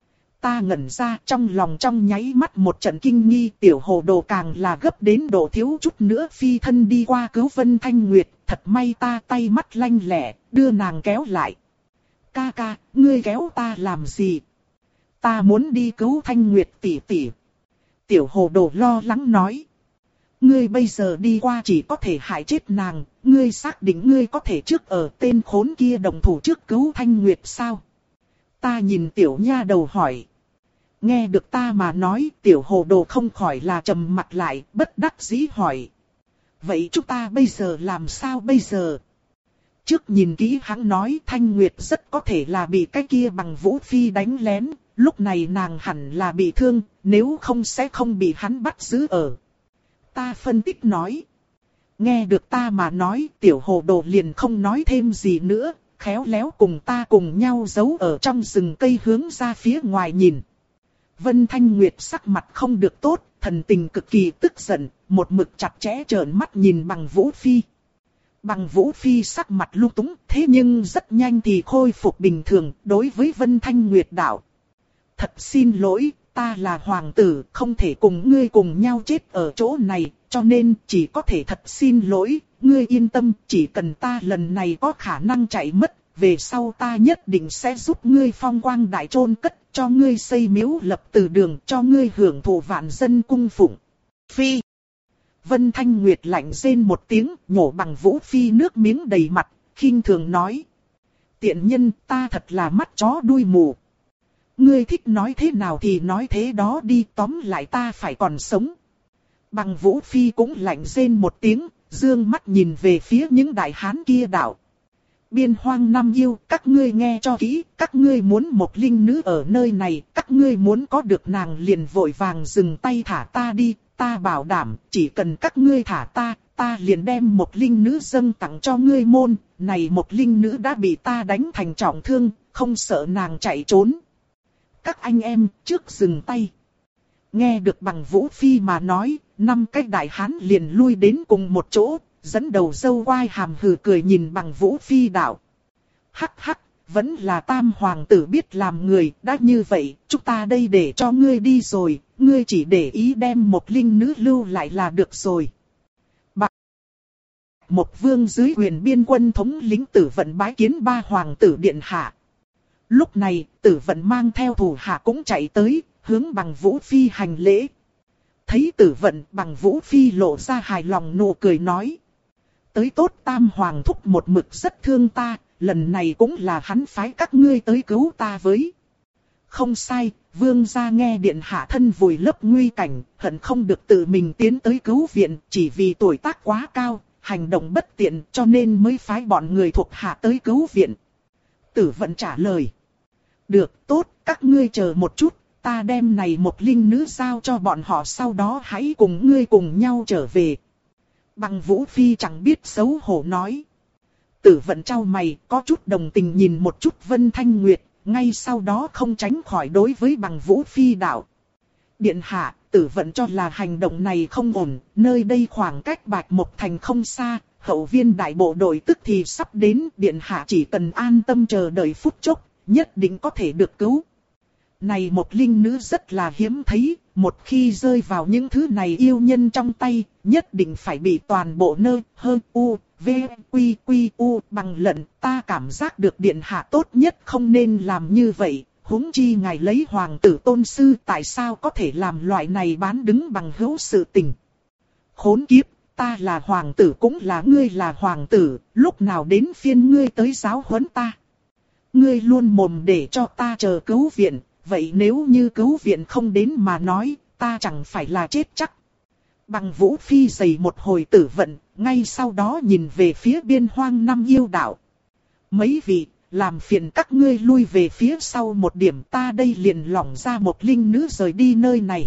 Ta ngẩn ra, trong lòng trong nháy mắt một trận kinh nghi, tiểu hồ đồ càng là gấp đến độ thiếu chút nữa phi thân đi qua cứu Vân Thanh Nguyệt, thật may ta tay mắt lanh lẹ, đưa nàng kéo lại. Ca ca, ngươi kéo ta làm gì? Ta muốn đi cứu Thanh Nguyệt tỷ tỷ. Tiểu hồ đồ lo lắng nói. Ngươi bây giờ đi qua chỉ có thể hại chết nàng, ngươi xác định ngươi có thể trước ở tên khốn kia đồng thủ trước cứu Thanh Nguyệt sao? Ta nhìn tiểu nha đầu hỏi. Nghe được ta mà nói, tiểu hồ đồ không khỏi là trầm mặt lại, bất đắc dĩ hỏi. Vậy chúng ta bây giờ làm sao bây giờ? Trước nhìn kỹ hắn nói Thanh Nguyệt rất có thể là bị cái kia Bằng Vũ Phi đánh lén, lúc này nàng hẳn là bị thương, nếu không sẽ không bị hắn bắt giữ ở. Ta phân tích nói. Nghe được ta mà nói, tiểu hồ đồ liền không nói thêm gì nữa, khéo léo cùng ta cùng nhau giấu ở trong rừng cây hướng ra phía ngoài nhìn. Vân Thanh Nguyệt sắc mặt không được tốt, thần tình cực kỳ tức giận, một mực chặt chẽ trợn mắt nhìn Bằng Vũ Phi. Bằng Vũ Phi sắc mặt lung túng, thế nhưng rất nhanh thì khôi phục bình thường, đối với Vân Thanh Nguyệt đạo. Thật xin lỗi, ta là hoàng tử, không thể cùng ngươi cùng nhau chết ở chỗ này, cho nên chỉ có thể thật xin lỗi, ngươi yên tâm, chỉ cần ta lần này có khả năng chạy mất, về sau ta nhất định sẽ giúp ngươi phong quang đại chôn cất, cho ngươi xây miếu lập từ đường, cho ngươi hưởng thụ vạn dân cung phụng. Phi. Vân Thanh Nguyệt lạnh rên một tiếng, nhổ Bằng Vũ Phi nước miếng đầy mặt, khinh thường nói. Tiện nhân, ta thật là mắt chó đuôi mù. Ngươi thích nói thế nào thì nói thế đó đi, tóm lại ta phải còn sống. Bằng Vũ Phi cũng lạnh rên một tiếng, dương mắt nhìn về phía những đại hán kia đạo. Biên hoang năm yêu, các ngươi nghe cho kỹ, các ngươi muốn một linh nữ ở nơi này, các ngươi muốn có được nàng liền vội vàng dừng tay thả ta đi, ta bảo đảm, chỉ cần các ngươi thả ta, ta liền đem một linh nữ dâng tặng cho ngươi môn, này một linh nữ đã bị ta đánh thành trọng thương, không sợ nàng chạy trốn. Các anh em, trước dừng tay. Nghe được Bằng Vũ Phi mà nói, năm cái đại hán liền lui đến cùng một chỗ, dẫn đầu dâu quai hàm hừ cười nhìn Bằng Vũ Phi đạo. Hắc hắc, vẫn là tam hoàng tử biết làm người, đã như vậy, chúng ta đây để cho ngươi đi rồi, ngươi chỉ để ý đem một linh nữ lưu lại là được rồi. Bạc một vương dưới quyền biên quân thống lĩnh Tử Vận bái kiến ba hoàng tử điện hạ. Lúc này, Tử Vận mang theo thủ hạ cũng chạy tới, hướng Bằng Vũ Phi hành lễ. Thấy Tử Vận, Bằng Vũ Phi lộ ra hài lòng nụ cười nói. Tới tốt tam hoàng thúc một mực rất thương ta, lần này cũng là hắn phái các ngươi tới cứu ta với. Không sai, vương gia nghe điện hạ thân vùi lấp nguy cảnh, hận không được tự mình tiến tới cứu viện, chỉ vì tuổi tác quá cao, hành động bất tiện cho nên mới phái bọn người thuộc hạ tới cứu viện. Tử Vận trả lời. Được, tốt, các ngươi chờ một chút, ta đem này một linh nữ giao cho bọn họ, sau đó hãy cùng ngươi cùng nhau trở về. Bằng Vũ Phi chẳng biết xấu hổ nói. Tử Vận trao mày, có chút đồng tình nhìn một chút Vân Thanh Nguyệt, ngay sau đó không tránh khỏi đối với Bằng Vũ Phi đạo. Điện hạ, Tử Vận cho là hành động này không ổn, nơi đây khoảng cách Bạch Mộc Thành không xa, hậu viên đại bộ đội tức thì sắp đến, điện hạ chỉ cần an tâm chờ đợi phút chốc, nhất định có thể được cứu. Này một linh nữ rất là hiếm thấy, một khi rơi vào những thứ này yêu nhân trong tay, nhất định phải bị toàn bộ nơ, hơ, u, v, quy, quy, u bằng lận. Ta cảm giác được điện hạ tốt nhất không nên làm như vậy, huống chi ngài lấy hoàng tử tôn sư, tại sao có thể làm loại này bán đứng bằng hữu sự tình. Khốn kiếp, ta là hoàng tử cũng là ngươi là hoàng tử, lúc nào đến phiên ngươi tới giáo huấn ta. Ngươi luôn mồm để cho ta chờ cứu viện. Vậy nếu như cứu viện không đến mà nói, ta chẳng phải là chết chắc. Bằng Vũ Phi giày một hồi Tử Vận, ngay sau đó nhìn về phía biên hoang năm yêu đạo. Mấy vị, làm phiền các ngươi lui về phía sau một điểm, ta đây liền lỏng ra một linh nữ rời đi nơi này.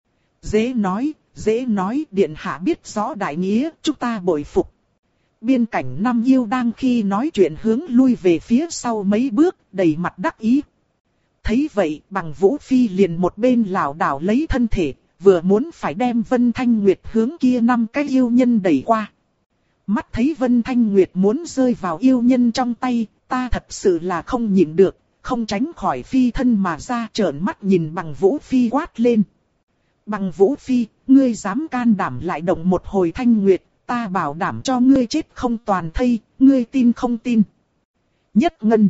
Dễ nói, dễ nói, điện hạ biết rõ đại nghĩa, chúng ta bội phục. Biên cảnh năm yêu đang khi nói chuyện hướng lui về phía sau mấy bước, đầy mặt đắc ý. Thấy vậy, Bằng Vũ Phi liền một bên lảo đảo lấy thân thể, vừa muốn phải đem Vân Thanh Nguyệt hướng kia năm cái yêu nhân đẩy qua. Mắt thấy Vân Thanh Nguyệt muốn rơi vào yêu nhân trong tay, ta thật sự là không nhịn được, không tránh khỏi phi thân mà ra, trợn mắt nhìn Bằng Vũ Phi quát lên. Bằng Vũ Phi, ngươi dám can đảm lại động một hồi Thanh Nguyệt, ta bảo đảm cho ngươi chết không toàn thây, ngươi tin không tin. Nhất Ngân.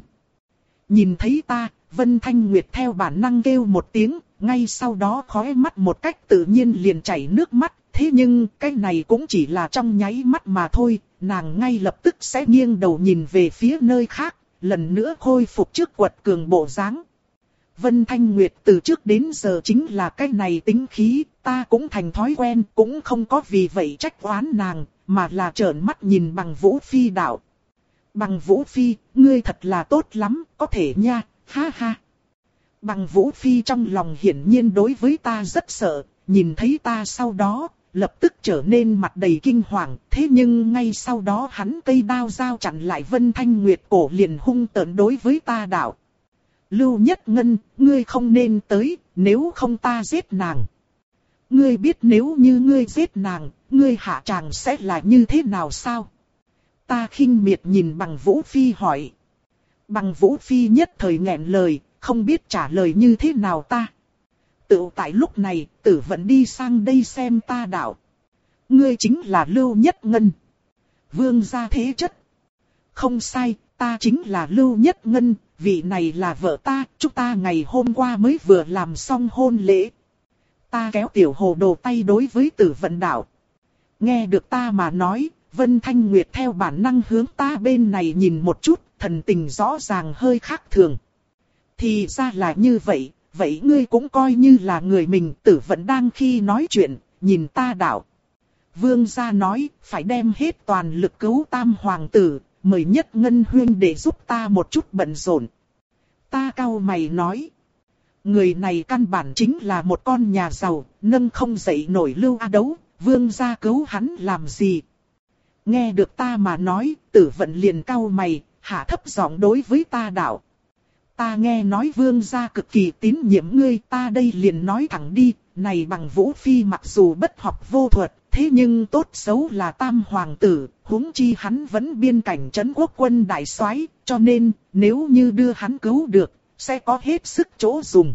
Nhìn thấy ta, Vân Thanh Nguyệt theo bản năng kêu một tiếng, ngay sau đó khóe mắt một cách tự nhiên liền chảy nước mắt. Thế nhưng cái này cũng chỉ là trong nháy mắt mà thôi, nàng ngay lập tức sẽ nghiêng đầu nhìn về phía nơi khác, lần nữa khôi phục trước quật cường bộ dáng. Vân Thanh Nguyệt từ trước đến giờ chính là cái này tính khí, ta cũng thành thói quen, cũng không có vì vậy trách oán nàng, mà là trợn mắt nhìn Bằng Vũ Phi đạo. Bằng Vũ Phi, ngươi thật là tốt lắm, có thể nha, ha ha. Bằng Vũ Phi trong lòng hiển nhiên đối với ta rất sợ, nhìn thấy ta sau đó, lập tức trở nên mặt đầy kinh hoàng. Thế nhưng ngay sau đó hắn cây đao dao chặn lại Vân Thanh Nguyệt cổ, liền hung tợn đối với ta đạo. Lưu Nhất Ngân, ngươi không nên tới, nếu không ta giết nàng. Ngươi biết nếu như ngươi giết nàng, ngươi hạ tràng sẽ là như thế nào sao? Ta khinh miệt nhìn Bằng Vũ Phi hỏi. Bằng Vũ Phi nhất thời nghẹn lời, không biết trả lời như thế nào ta. Tự tại lúc này, Tử Vận đi sang đây xem ta đạo. Ngươi chính là Lưu Nhất Ngân. Vương gia thế chất. Không sai, ta chính là Lưu Nhất Ngân, vị này là vợ ta, chúng ta ngày hôm qua mới vừa làm xong hôn lễ. Ta kéo tiểu hồ đồ tay đối với Tử Vận đạo. Nghe được ta mà nói, Vân Thanh Nguyệt theo bản năng hướng ta bên này nhìn một chút, thần tình rõ ràng hơi khác thường. Thì ra là như vậy, vậy ngươi cũng coi như là người mình. Tử Vận đang khi nói chuyện, nhìn ta đạo. Vương gia nói, phải đem hết toàn lực cứu tam hoàng tử, mời Nhất Ngân huyên để giúp ta một chút bận rộn. Ta cau mày nói. Người này căn bản chính là một con nhà giàu, nâng không dậy nổi Lưu A Đấu, vương gia cứu hắn làm gì? Nghe được ta mà nói, Tử Vận liền cau mày, hạ thấp giọng đối với ta đạo. Ta nghe nói vương gia cực kỳ tín nhiệm ngươi, ta đây liền nói thẳng đi, này Bằng Vũ Phi mặc dù bất học vô thuật, thế nhưng tốt xấu là tam hoàng tử, huống chi hắn vẫn biên cảnh trấn quốc quân đại soái, cho nên, nếu như đưa hắn cứu được, sẽ có hết sức chỗ dùng.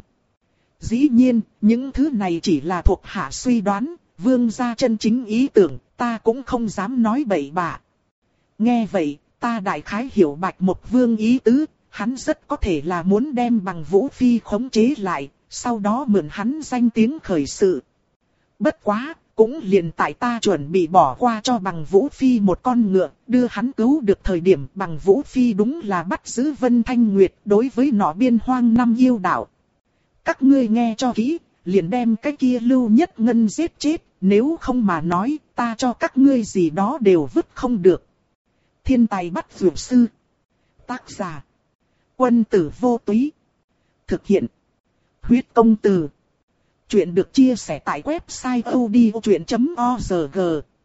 Dĩ nhiên, những thứ này chỉ là thuộc hạ suy đoán, vương gia chân chính ý tưởng, ta cũng không dám nói bậy bạ. Nghe vậy, ta đại khái hiểu Bạch Mộc Vương ý tứ, hắn rất có thể là muốn đem Bằng Vũ Phi khống chế lại, sau đó mượn hắn danh tiếng khởi sự. Bất quá, cũng liền tại ta chuẩn bị bỏ qua cho Bằng Vũ Phi một con ngựa, đưa hắn cứu được thời điểm Bằng Vũ Phi đúng là bắt giữ Vân Thanh Nguyệt đối với nọ biên hoang năm yêu đạo. Các ngươi nghe cho kỹ, liền đem cái kia Lưu Nhất Ngân giết chết, nếu không mà nói, ta cho các ngươi gì đó đều vứt không được. Thiên tài bắt dược sư. Tác giả. Quân tử vô túy. Thực hiện. Huyết công từ. Chuyện được chia sẻ tại website odchuyện chấm org.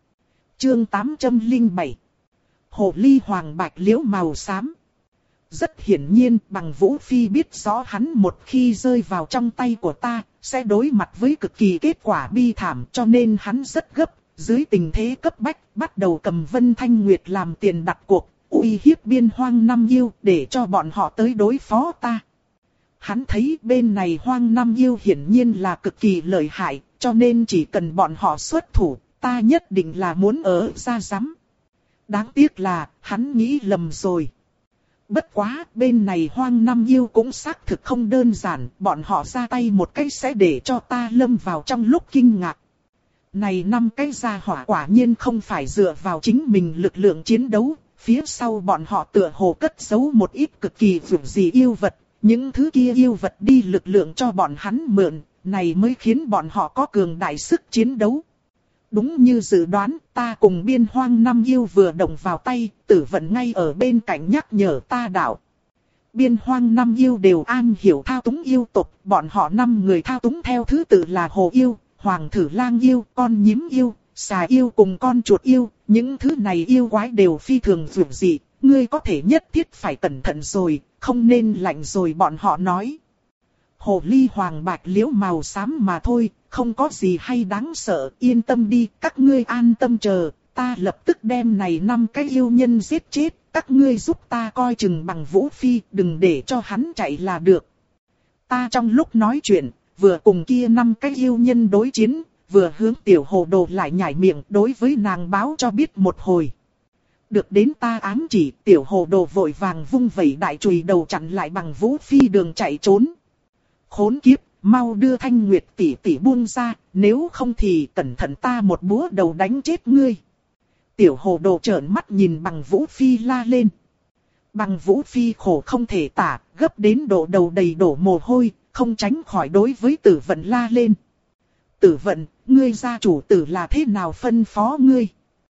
Chương tám trăm lẻ bảy. Hồ ly hoàng bạch liễu màu xám. Rất hiển nhiên Bằng Vũ Phi biết rõ hắn một khi rơi vào trong tay của ta, sẽ đối mặt với cực kỳ kết quả bi thảm, cho nên hắn rất gấp, dưới tình thế cấp bách, bắt đầu cầm Vân Thanh Nguyệt làm tiền đặt cuộc, uy hiếp biên hoang năm yêu để cho bọn họ tới đối phó ta. Hắn thấy bên này hoang năm yêu hiển nhiên là cực kỳ lợi hại, cho nên chỉ cần bọn họ xuất thủ, ta nhất định là muốn ở ra rắm. Đáng tiếc là, hắn nghĩ lầm rồi. Bất quá, bên này hoang năm yêu cũng xác thực không đơn giản, bọn họ ra tay một cái sẽ để cho ta lâm vào trong lúc kinh ngạc. Này năm cái gia hỏa quả nhiên không phải dựa vào chính mình lực lượng chiến đấu, phía sau bọn họ tựa hồ cất giấu một ít cực kỳ dữ dị yêu vật, những thứ kia yêu vật đi lực lượng cho bọn hắn mượn, này mới khiến bọn họ có cường đại sức chiến đấu. Đúng như dự đoán, ta cùng biên hoang năm yêu vừa động vào tay, Tử Vận ngay ở bên cạnh nhắc nhở ta đạo. Biên hoang năm yêu đều an hiểu thao túng yêu tộc, bọn họ năm người thao túng theo thứ tự là hồ yêu, hoàng thử lang yêu, con nhím yêu, xà yêu cùng con chuột yêu, những thứ này yêu quái đều phi thường dữ dị, ngươi có thể nhất thiết phải cẩn thận rồi, không nên lạnh rồi bọn họ nói. Hồ ly hoàng bạch liễu màu xám mà thôi, không có gì hay đáng sợ, yên tâm đi, các ngươi an tâm chờ, ta lập tức đem này năm cái yêu nhân giết chết, các ngươi giúp ta coi chừng Bằng Vũ Phi, đừng để cho hắn chạy là được. Ta trong lúc nói chuyện, vừa cùng kia năm cái yêu nhân đối chiến, vừa hướng tiểu hồ đồ lại nhảy miệng đối với nàng báo cho biết một hồi. Được đến ta ám chỉ, tiểu hồ đồ vội vàng vung vẩy đại chùy đầu chặn lại Bằng Vũ Phi đường chạy trốn. Khốn kiếp, mau đưa Thanh Nguyệt tỷ tỷ buông ra, nếu không thì cẩn thận ta một búa đầu đánh chết ngươi. Tiểu hồ đồ trợn mắt nhìn Bằng Vũ Phi la lên. Bằng Vũ Phi khổ không thể tả, gấp đến độ đầu đầy đổ mồ hôi, không tránh khỏi đối với Tử Vận la lên. Tử Vận, ngươi gia chủ tử là thế nào phân phó ngươi?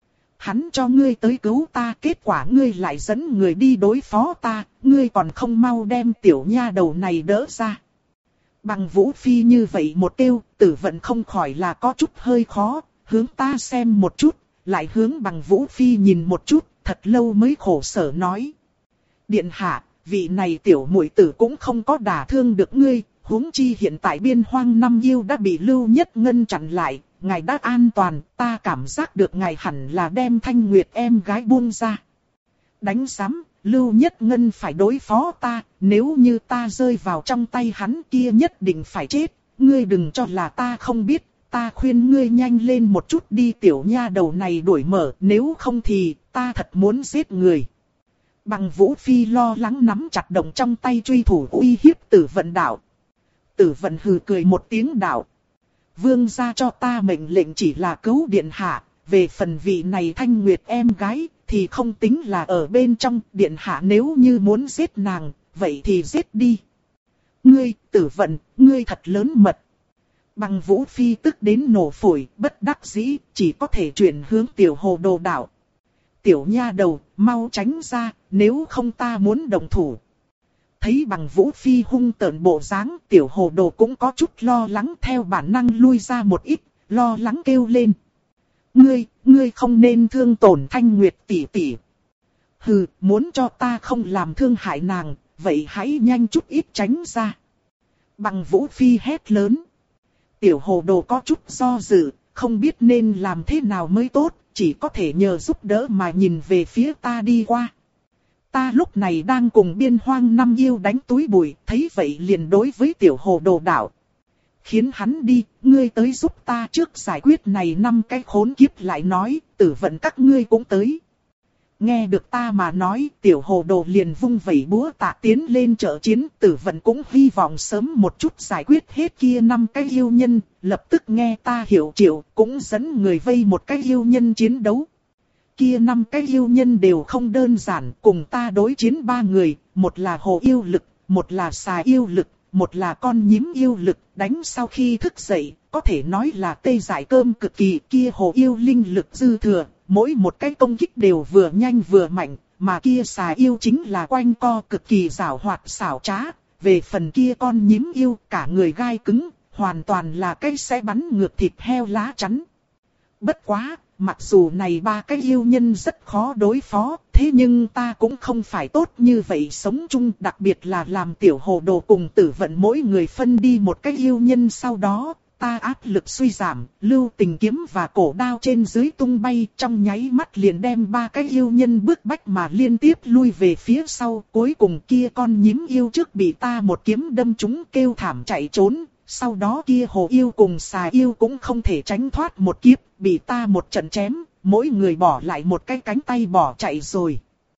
Hắn cho ngươi tới cứu ta, kết quả ngươi lại dẫn người đi đối phó ta, ngươi còn không mau đem tiểu nha đầu này đỡ ra. Bằng Vũ Phi như vậy một kêu, Tử Vận không khỏi là có chút hơi khó, hướng ta xem một chút, lại hướng Bằng Vũ Phi nhìn một chút, thật lâu mới khổ sở nói. Điện hạ, vị này tiểu muội tử cũng không có đả thương được ngươi, huống chi hiện tại biên hoang năm yêu đã bị Lưu Nhất Ngân chặn lại, ngài đã an toàn, ta cảm giác được ngài hẳn là đem Thanh Nguyệt em gái buông ra. Đánh giám, Lưu Nhất Ngân phải đối phó ta, nếu như ta rơi vào trong tay hắn kia nhất định phải chết, ngươi đừng cho là ta không biết, ta khuyên ngươi nhanh lên một chút đi tiểu nha đầu này đuổi mở, nếu không thì ta thật muốn giết người. Bằng Vũ Phi lo lắng nắm chặt động trong tay truy thủ uy hiếp Tử Vận đạo. Tử Vận hừ cười một tiếng đạo. Vương gia cho ta mệnh lệnh chỉ là cứu điện hạ, về phần vị này Thanh Nguyệt em gái thì không tính là ở bên trong, điện hạ nếu như muốn giết nàng, vậy thì giết đi. Ngươi, Tử Vận, ngươi thật lớn mật. Bằng Vũ Phi tức đến nổ phổi, bất đắc dĩ, chỉ có thể chuyển hướng tiểu hồ đồ đạo. Tiểu nha đầu, mau tránh ra, nếu không ta muốn động thủ. Thấy Bằng Vũ Phi hung tợn bộ dáng, tiểu hồ đồ cũng có chút lo lắng theo bản năng lui ra một ít, lo lắng kêu lên. Ngươi, ngươi không nên thương tổn Thanh Nguyệt tỷ tỷ. Hừ, muốn cho ta không làm thương hại nàng, vậy hãy nhanh chút ít tránh ra. Bằng Vũ Phi hét lớn. Tiểu hồ đồ có chút do dự, không biết nên làm thế nào mới tốt, chỉ có thể nhờ giúp đỡ mà nhìn về phía ta đi qua. Ta lúc này đang cùng Biên Hoang Năm Yêu đánh túi bụi, thấy vậy liền đối với tiểu hồ đồ đạo. Khiến hắn đi, ngươi tới giúp ta trước giải quyết này năm cái khốn kiếp lại nói, tử vận các ngươi cũng tới. Nghe được ta mà nói, tiểu hồ đồ liền vung vẩy búa tạ tiến lên trợ chiến, tử vận cũng hy vọng sớm một chút giải quyết hết kia năm cái yêu nhân, lập tức nghe ta hiệu triệu, cũng dẫn người vây một cái yêu nhân chiến đấu. Kia năm cái yêu nhân đều không đơn giản, cùng ta đối chiến ba người, một là hồ yêu lực, một là xà yêu lực, một là con nhím yêu lực, đánh sau khi thức dậy, có thể nói là tê dại cơm cực kỳ, kia hồ yêu linh lực dư thừa, mỗi một cái công kích đều vừa nhanh vừa mạnh, mà kia xà yêu chính là quanh co cực kỳ giảo hoạt xảo trá, về phần kia con nhím yêu, cả người gai cứng, hoàn toàn là cái sẽ bắn ngược thịt heo lá chắn. Bất quá, mặc dù này ba cái yêu nhân rất khó đối phó, thế nhưng ta cũng không phải tốt như vậy sống chung, đặc biệt là làm tiểu hồ đồ cùng tử vận mỗi người phân đi một cái yêu nhân sau đó, ta áp lực suy giảm, lưu tình kiếm và cổ đao trên dưới tung bay, trong nháy mắt liền đem ba cái yêu nhân bức bách mà liên tiếp lui về phía sau, cuối cùng kia con nhím yêu trước bị ta một kiếm đâm trúng kêu thảm chạy trốn. Sau đó kia hồ yêu cùng xà yêu cũng không thể tránh thoát một kiếp, bị ta một trận chém, mỗi người bỏ lại một cái cánh tay bỏ chạy rồi.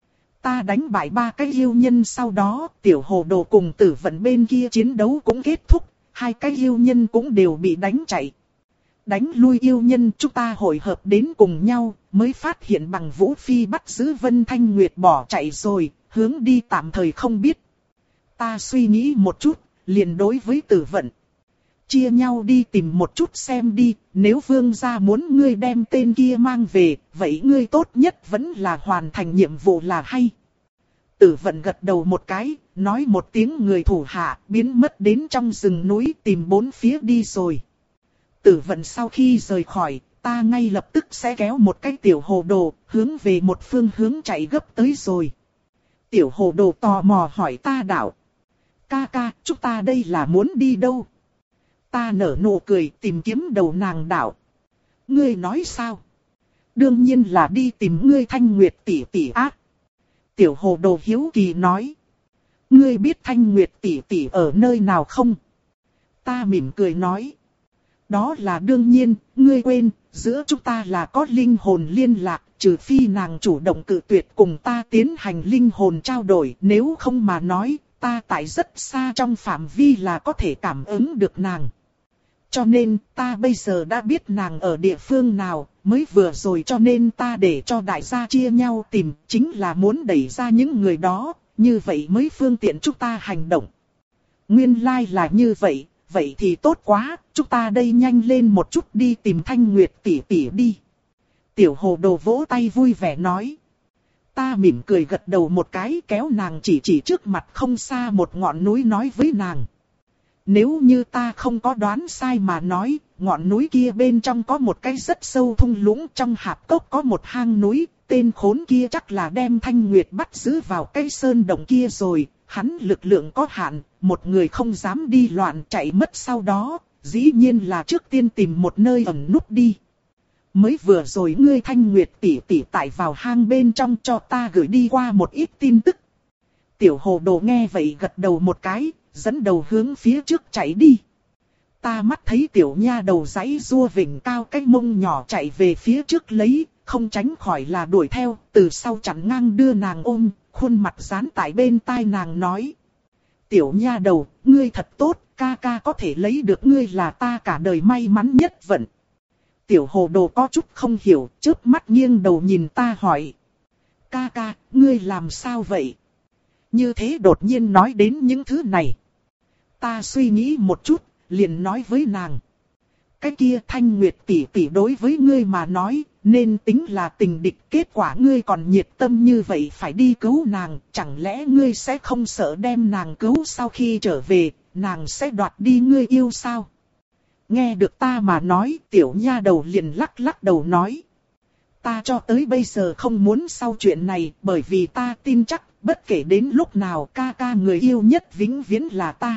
Ta đánh bại ba cái yêu nhân sau đó, tiểu hồ đồ cùng tử vận bên kia chiến đấu cũng kết thúc, hai cái yêu nhân cũng đều bị đánh chạy. Đánh lui yêu nhân chúng ta hội hợp đến cùng nhau, mới phát hiện Bằng Vũ Phi bắt giữ Vân Thanh Nguyệt bỏ chạy rồi, hướng đi tạm thời không biết. Ta suy nghĩ một chút, liền đối với tử vận. Chia nhau đi tìm một chút xem đi, nếu vương gia muốn ngươi đem tên kia mang về, vậy ngươi tốt nhất vẫn là hoàn thành nhiệm vụ là hay. Tử vận gật đầu một cái, nói một tiếng người thủ hạ, biến mất đến trong rừng núi tìm bốn phía đi rồi. Tử vận sau khi rời khỏi, ta ngay lập tức sẽ kéo một cái tiểu hồ đồ, hướng về một phương hướng chạy gấp tới rồi. Tiểu hồ đồ tò mò hỏi ta đạo. Ca ca, chúng ta đây là muốn đi đâu? Ta nở nụ cười tìm kiếm đầu nàng đạo. Ngươi nói sao? Đương nhiên là đi tìm ngươi Thanh Nguyệt tỷ tỷ ác. Tiểu hồ đồ hiếu kỳ nói. Ngươi biết Thanh Nguyệt tỷ tỷ ở nơi nào không? Ta mỉm cười nói. Đó là đương nhiên, ngươi quên, giữa chúng ta là có linh hồn liên lạc, trừ phi nàng chủ động cự tuyệt cùng ta tiến hành linh hồn trao đổi, nếu không mà nói, ta tại rất xa trong phạm vi là có thể cảm ứng được nàng. Cho nên, ta bây giờ đã biết nàng ở địa phương nào, mới vừa rồi cho nên ta để cho đại gia chia nhau tìm, chính là muốn đẩy ra những người đó, như vậy mới phương tiện chúng ta hành động. Nguyên lai là như vậy, vậy thì tốt quá, chúng ta đây nhanh lên một chút đi tìm Thanh Nguyệt tỷ tỷ đi. Tiểu hồ đồ vỗ tay vui vẻ nói. Ta mỉm cười gật đầu một cái kéo nàng chỉ chỉ trước mặt không xa một ngọn núi nói với nàng. Nếu như ta không có đoán sai mà nói, ngọn núi kia bên trong có một cái rất sâu thung lũng, trong hạp cốc có một hang núi, tên khốn kia chắc là đem Thanh Nguyệt bắt giữ vào cái sơn động kia rồi, hắn lực lượng có hạn, một người không dám đi loạn chạy mất sau đó, dĩ nhiên là trước tiên tìm một nơi ẩn núp đi. Mới vừa rồi ngươi Thanh Nguyệt tỷ tỷ tại vào hang bên trong cho ta gửi đi qua một ít tin tức. Tiểu hồ đồ nghe vậy gật đầu một cái, dẫn đầu hướng phía trước chạy đi. Ta mắt thấy tiểu nha đầu giãy rua vểnh cao cái mông nhỏ chạy về phía trước lấy, không tránh khỏi là đuổi theo, từ sau chặn ngang đưa nàng ôm, khuôn mặt dán tại bên tai nàng nói. Tiểu nha đầu, ngươi thật tốt, ca ca có thể lấy được ngươi là ta cả đời may mắn nhất vận. Tiểu hồ đồ có chút không hiểu, chớp mắt nghiêng đầu nhìn ta hỏi. Ca ca, ngươi làm sao vậy? Như thế đột nhiên nói đến những thứ này. Ta suy nghĩ một chút, liền nói với nàng. Cái kia Thanh Nguyệt tỷ tỷ đối với ngươi mà nói, nên tính là tình địch, kết quả ngươi còn nhiệt tâm như vậy phải đi cứu nàng, chẳng lẽ ngươi sẽ không sợ đem nàng cứu sau khi trở về, nàng sẽ đoạt đi ngươi yêu sao? Nghe được ta mà nói, tiểu nha đầu liền lắc lắc đầu nói. ta cho tới bây giờ không muốn sau chuyện này, bởi vì ta tin chắc, bất kể đến lúc nào ca ca người yêu nhất vĩnh viễn là ta.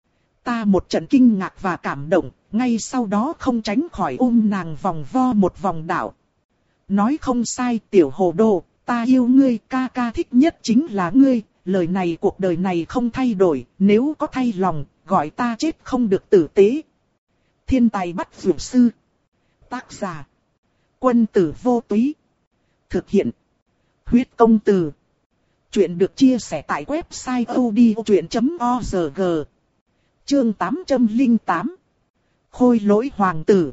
Ta một trận kinh ngạc và cảm động, ngay sau đó không tránh khỏi ôm nàng vòng vo một vòng đảo. Nói không sai tiểu hồ đồ, ta yêu ngươi, ca ca thích nhất chính là ngươi, lời này cuộc đời này không thay đổi, nếu có thay lòng, gọi ta chết không được tử tế. Thiên tài bắt vượt sư. Tác giả. Quân tử vô túy. Thực hiện. Huyết công từ. Chuyện được chia sẻ tại website odchuyện chấm org. Chương tám trăm lẻ tám. Khôi lỗi hoàng tử.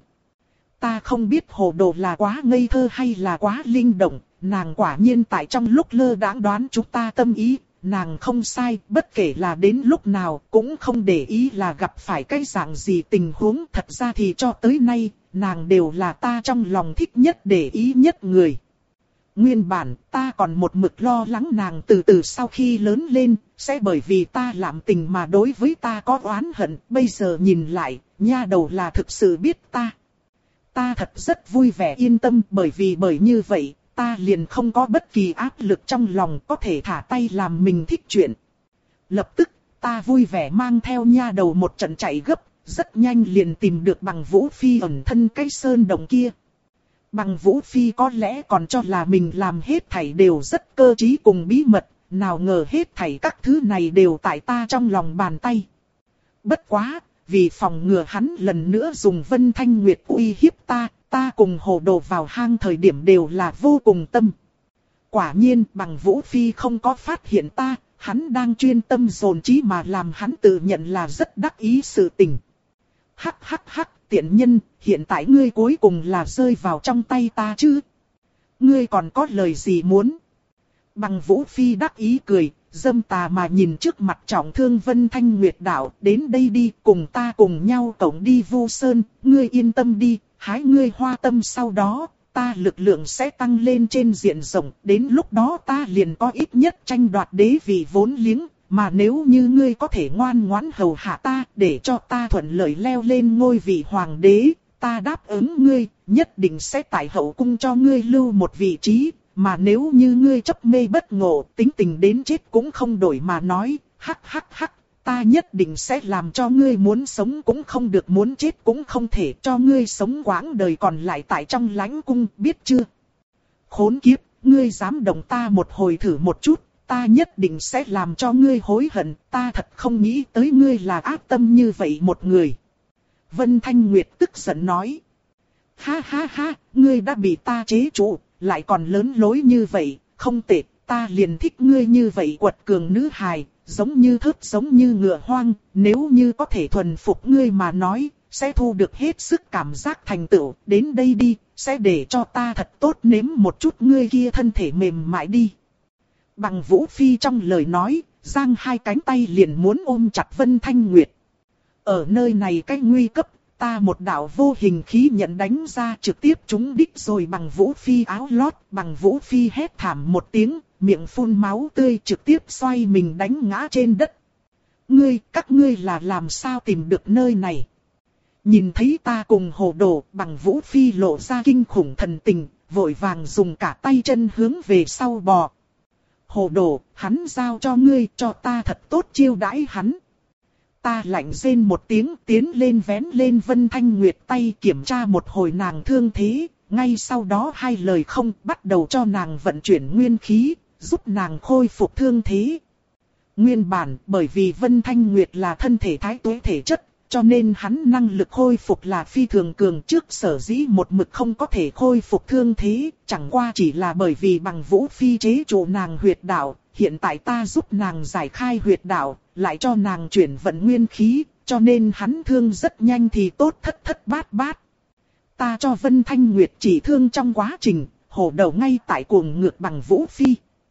Ta không biết hồ đồ là quá ngây thơ hay là quá linh động, nàng quả nhiên tại trong lúc lơ đãng đoán chúng ta tâm ý, nàng không sai, bất kể là đến lúc nào cũng không để ý là gặp phải cái dạng gì tình huống. Thật ra thì cho tới nay, nàng đều là ta trong lòng thích nhất để ý nhất người. Nguyên bản ta còn một mực lo lắng nàng từ từ sau khi lớn lên, sẽ bởi vì ta làm tình mà đối với ta có oán hận. Bây giờ nhìn lại, nha đầu là thực sự biết ta. Ta thật rất vui vẻ yên tâm, bởi vì bởi như vậy, ta liền không có bất kỳ áp lực trong lòng, có thể thả tay làm mình thích chuyện. Lập tức, ta vui vẻ mang theo nha đầu một trận chạy gấp, rất nhanh liền tìm được Bằng Vũ Phi ẩn thân cái sơn động kia. Bằng Vũ Phi có lẽ còn cho là mình làm hết thảy đều rất cơ trí cùng bí mật, nào ngờ hết thảy các thứ này đều tại ta trong lòng bàn tay. Bất quá, vì phòng ngừa hắn lần nữa dùng Vân Thanh Nguyệt uy hiếp ta, ta cùng hồ đồ vào hang thời điểm đều là vô cùng tâm. Quả nhiên Bằng Vũ Phi không có phát hiện ta, hắn đang chuyên tâm dồn trí mà làm hắn tự nhận là rất đắc ý sự tình. Hắc hắc hắc, tiện nhân, hiện tại ngươi cuối cùng là rơi vào trong tay ta chứ? Ngươi còn có lời gì muốn? Bằng Vũ Phi đắc ý cười, dâm tà mà nhìn trước mặt trọng thương Vân Thanh Nguyệt đạo, đến đây đi, cùng ta cùng nhau cộng đi Vu Sơn, ngươi yên tâm đi, hái ngươi hoa tâm sau đó, ta lực lượng sẽ tăng lên trên diện rộng, đến lúc đó ta liền có ít nhất tranh đoạt đế vị vốn liếng, mà nếu như ngươi có thể ngoan ngoãn hầu hạ ta, để cho ta thuận lợi leo lên ngôi vị hoàng đế, ta đáp ứng ngươi, nhất định sẽ tại hậu cung cho ngươi lưu một vị trí. Mà nếu như ngươi chấp mê bất ngộ, tính tình đến chết cũng không đổi mà nói, hắc hắc hắc, ta nhất định sẽ làm cho ngươi muốn sống cũng không được, muốn chết cũng không thể, cho ngươi sống quãng đời còn lại tại trong lãnh cung, biết chưa? Khốn kiếp, ngươi dám động ta một hồi thử một chút, ta nhất định sẽ làm cho ngươi hối hận, ta thật không nghĩ tới ngươi là ác tâm như vậy một người. Vân Thanh Nguyệt tức giận nói. Ha ha ha, ngươi đã bị ta chế trụ, lại còn lớn lối như vậy, không tệ, ta liền thích ngươi như vậy quật cường nữ hài, giống như thớt giống như ngựa hoang, nếu như có thể thuần phục ngươi mà nói, sẽ thu được hết sức cảm giác thành tựu, đến đây đi, sẽ để cho ta thật tốt nếm một chút ngươi kia thân thể mềm mại đi. Bằng Vũ Phi trong lời nói, giang hai cánh tay liền muốn ôm chặt Vân Thanh Nguyệt. Ở nơi này cái nguy cấp, ta một đạo vô hình khí nhận đánh ra trực tiếp trúng đích rồi Bằng Vũ Phi áo lót. Bằng Vũ Phi hét thảm một tiếng, miệng phun máu tươi trực tiếp xoay mình đánh ngã trên đất. Ngươi, các ngươi là làm sao tìm được nơi này? Nhìn thấy ta cùng hồ đồ, Bằng Vũ Phi lộ ra kinh khủng thần tình, vội vàng dùng cả tay chân hướng về sau bò. Hồ đồ, hắn giao cho ngươi, cho ta thật tốt chiêu đãi hắn. Ta lạnh rên một tiếng, tiến lên vén lên Vân Thanh Nguyệt tay kiểm tra một hồi nàng thương thế, ngay sau đó hai lời không, bắt đầu cho nàng vận chuyển nguyên khí, giúp nàng khôi phục thương thế. Nguyên bản, bởi vì Vân Thanh Nguyệt là thân thể thái tuế thể chất, cho nên hắn năng lực khôi phục là phi thường cường, trước sở dĩ một mực không có thể khôi phục thương thế, chẳng qua chỉ là bởi vì Bằng Vũ Phi chế trụ nàng huyệt đạo, hiện tại ta giúp nàng giải khai huyệt đạo, lại cho nàng chuyển vận nguyên khí, cho nên hắn thương rất nhanh thì tốt thất thất bát bát. Ta cho Vân Thanh Nguyệt chỉ thương trong quá trình, hồ đầu ngay tại cuồng ngược Bằng Vũ Phi.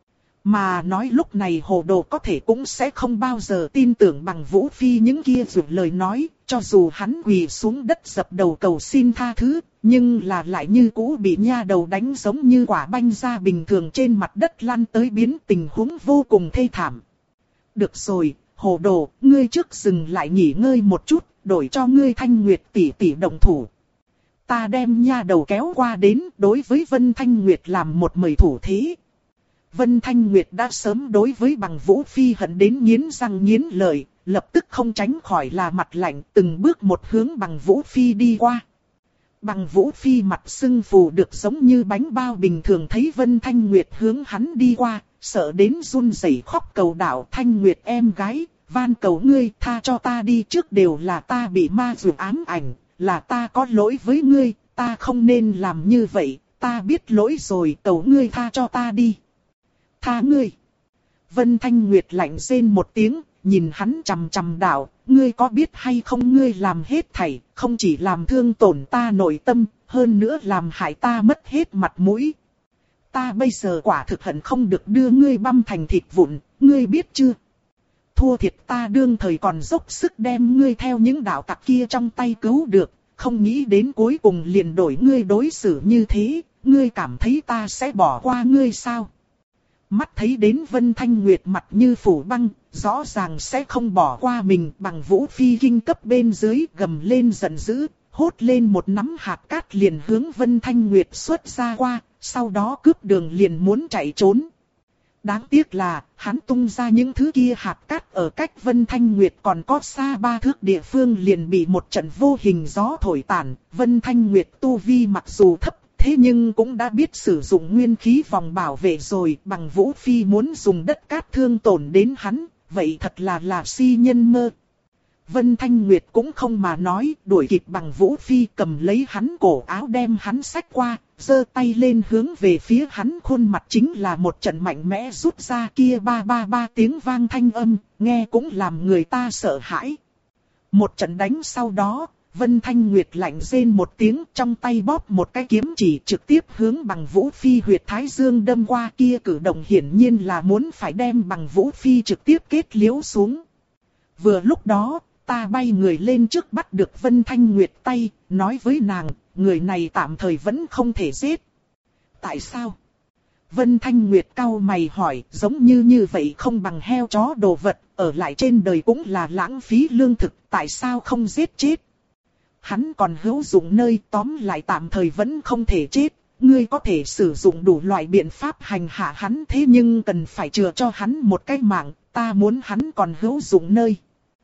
Mà nói lúc này hồ đồ có thể cũng sẽ không bao giờ tin tưởng Bằng Vũ Phi những kia dù lời nói, cho dù hắn quỳ xuống đất dập đầu cầu xin tha thứ, nhưng là lại như cũ bị nha đầu đánh giống như quả banh ra bình thường trên mặt đất lăn tới, biến tình huống vô cùng thê thảm. Được rồi, hồ đồ, ngươi trước dừng lại nghỉ ngơi một chút, đổi cho ngươi Thanh Nguyệt tỷ tỷ đồng thủ. ta đem nha đầu kéo qua đến đối với Vân Thanh Nguyệt làm một mời thủ thế. Vân Thanh Nguyệt đã sớm đối với Bằng Vũ Phi hận đến nghiến răng nghiến lợi, lập tức không tránh khỏi là mặt lạnh, từng bước một hướng Bằng Vũ Phi đi qua. Bằng Vũ Phi mặt sưng phù được giống như bánh bao bình thường, thấy Vân Thanh Nguyệt hướng hắn đi qua, sợ đến run rẩy khóc cầu đạo: Thanh Nguyệt em gái, van cầu ngươi tha cho ta đi, trước đều là ta bị ma dụ ám ảnh, là ta có lỗi với ngươi, ta không nên làm như vậy, ta biết lỗi rồi, cầu ngươi tha cho ta đi. Tha ngươi. Vân Thanh Nguyệt lạnh rên một tiếng, nhìn hắn chằm chằm đạo: ngươi có biết hay không, ngươi làm hết thảy, không chỉ làm thương tổn ta nội tâm, hơn nữa làm hại ta mất hết mặt mũi. Ta bây giờ quả thực hận không được đưa ngươi băm thành thịt vụn, ngươi biết chưa? Thua thiệt ta đương thời còn dốc sức đem ngươi theo những đạo tặc kia trong tay cứu được, không nghĩ đến cuối cùng liền đổi ngươi đối xử như thế, ngươi cảm thấy ta sẽ bỏ qua ngươi sao? Mắt thấy đến Vân Thanh Nguyệt mặt như phủ băng, rõ ràng sẽ không bỏ qua mình. Bằng Vũ Phi kinh cấp bên dưới gầm lên giận dữ, hốt lên một nắm hạt cát liền hướng Vân Thanh Nguyệt xuất ra qua, sau đó cướp đường liền muốn chạy trốn. Đáng tiếc là, hắn tung ra những thứ kia hạt cát ở cách Vân Thanh Nguyệt còn có xa ba thước địa phương liền bị một trận vô hình gió thổi tàn. Vân Thanh Nguyệt tu vi mặc dù thấp, thế nhưng cũng đã biết sử dụng nguyên khí vòng bảo vệ rồi. Bằng Vũ Phi muốn dùng đất cát thương tổn đến hắn, vậy thật là là si nhân mơ. Vân Thanh Nguyệt cũng không mà nói, đuổi kịp Bằng Vũ Phi, cầm lấy hắn cổ áo đem hắn xách qua, giơ tay lên hướng về phía hắn khuôn mặt chính là một trận mạnh mẽ rút ra, kia ba ba ba tiếng vang thanh âm, nghe cũng làm người ta sợ hãi. Một trận đánh sau đó, Vân Thanh Nguyệt lạnh rên một tiếng, trong tay bóp một cái kiếm chỉ trực tiếp hướng Bằng Vũ Phi huyệt thái dương đâm qua, kia cử động hiển nhiên là muốn phải đem Bằng Vũ Phi trực tiếp kết liễu xuống. Vừa lúc đó, ta bay người lên trước bắt được Vân Thanh Nguyệt tay, nói với nàng, người này tạm thời vẫn không thể giết. Tại sao? Vân Thanh Nguyệt cau mày hỏi, giống như như vậy không bằng heo chó đồ vật, ở lại trên đời cũng là lãng phí lương thực, tại sao không giết chết? Hắn còn hữu dụng nơi, tóm lại tạm thời vẫn không thể chết, ngươi có thể sử dụng đủ loại biện pháp hành hạ hắn, thế nhưng cần phải chừa cho hắn một cái mạng, ta muốn hắn còn hữu dụng nơi.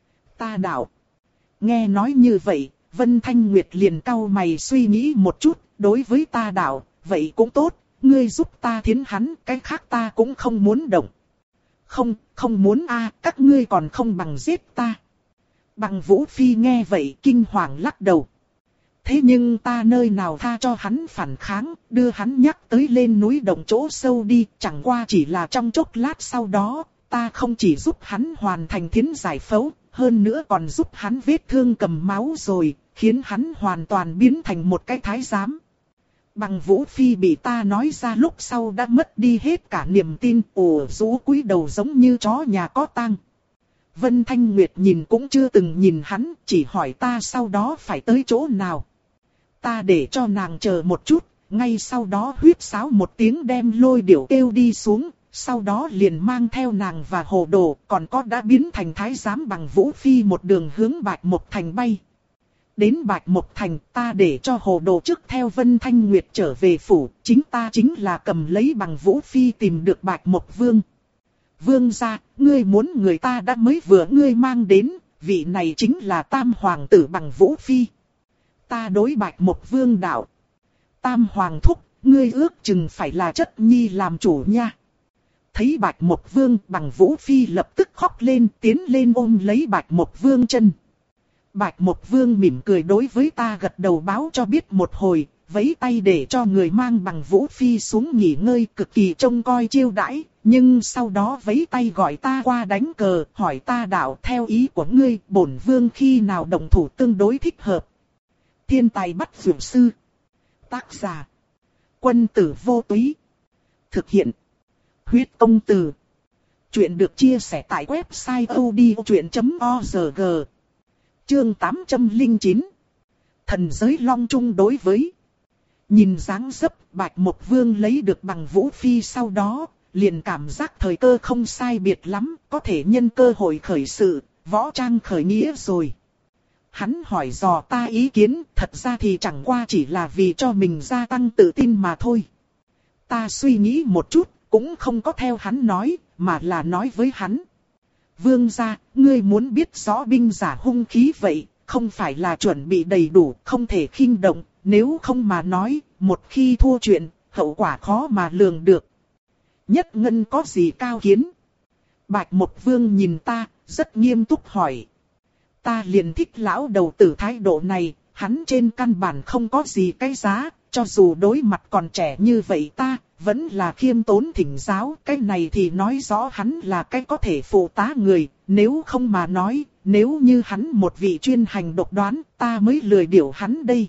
Ta đạo. Nghe nói như vậy, Vân Thanh Nguyệt liền cau mày suy nghĩ một chút, đối với ta đạo, vậy cũng tốt, ngươi giúp ta thiến hắn, cái khác ta cũng không muốn động. Không, không muốn a, các ngươi còn không bằng giết ta. Bằng Vũ Phi nghe vậy kinh hoàng lắc đầu. Thế nhưng ta nơi nào tha cho hắn phản kháng, đưa hắn nhắc tới lên núi động chỗ sâu đi, chẳng qua chỉ là trong chốc lát sau đó, ta không chỉ giúp hắn hoàn thành thiến giải phẫu, hơn nữa còn giúp hắn vết thương cầm máu rồi, khiến hắn hoàn toàn biến thành một cái thái giám. Bằng Vũ Phi bị ta nói ra lúc sau đã mất đi hết cả niềm tin, ồ rũ cúi đầu giống như chó nhà có tang. Vân Thanh Nguyệt nhìn cũng chưa từng nhìn hắn, chỉ hỏi ta sau đó phải tới chỗ nào. Ta để cho nàng chờ một chút, ngay sau đó huýt sáo một tiếng đem Lôi Điểu kêu đi xuống, sau đó liền mang theo nàng và Hồ Đồ, còn có đã biến thành thái giám Bằng Vũ Phi một đường hướng Bạch Mộc Thành bay. Đến Bạch Mộc Thành, ta để cho Hồ Đồ trước theo Vân Thanh Nguyệt trở về phủ, chính ta chính là cầm lấy Bằng Vũ Phi tìm được Bạch Mộc Vương. Vương gia, ngươi muốn người ta đã mới vừa ngươi mang đến, vị này chính là Tam Hoàng tử Bằng Vũ Phi. Ta đối Bạch Mộc Vương đạo. Tam Hoàng thúc, ngươi ước chừng phải là chất nhi làm chủ nha. Thấy Bạch Mộc Vương, Bằng Vũ Phi lập tức khóc lên, tiến lên ôm lấy Bạch Mộc Vương chân. Bạch Mộc Vương mỉm cười đối với ta gật đầu báo cho biết một hồi, vẫy tay để cho người mang Bằng Vũ Phi xuống nghỉ ngơi, cực kỳ trông coi chiêu đãi, nhưng sau đó vẫy tay gọi ta qua đánh cờ, hỏi ta đạo theo ý của ngươi, bổn vương khi nào động thủ tương đối thích hợp. Thiên tài bắt dược sư. Tác giả. Quân tử vô túy. Thực hiện. Huyết công từ. Chuyện được chia sẻ tại website odchuyện chấm org. Chương tám trăm lẻ chín. Thần giới long trung đối với. Nhìn dáng dấp, Bạch Mộc Vương lấy được Bằng Vũ Phi sau đó, liền cảm giác thời cơ không sai biệt lắm, có thể nhân cơ hội khởi sự, võ trang khởi nghĩa rồi. hắn hỏi dò ta ý kiến, thật ra thì chẳng qua chỉ là vì cho mình gia tăng tự tin mà thôi. Ta suy nghĩ một chút, cũng không có theo hắn nói, mà là nói với hắn. Vương gia, ngươi muốn biết rõ binh giả hung khí vậy, không phải là chuẩn bị đầy đủ, không thể khinh động, nếu không mà nói, một khi thua chuyện, hậu quả khó mà lường được. Nhất Ngân có gì cao kiến? Bạch Mộc Vương nhìn ta, rất nghiêm túc hỏi. Ta liền thích lão đầu tử thái độ này, hắn trên căn bản không có gì cái giá, cho dù đối mặt còn trẻ như vậy ta, vẫn là khiêm tốn thỉnh giáo. Cái này thì nói rõ hắn là cái có thể phụ tá người, nếu không mà nói, nếu như hắn một vị chuyên hành độc đoán, ta mới lười điều hắn đây.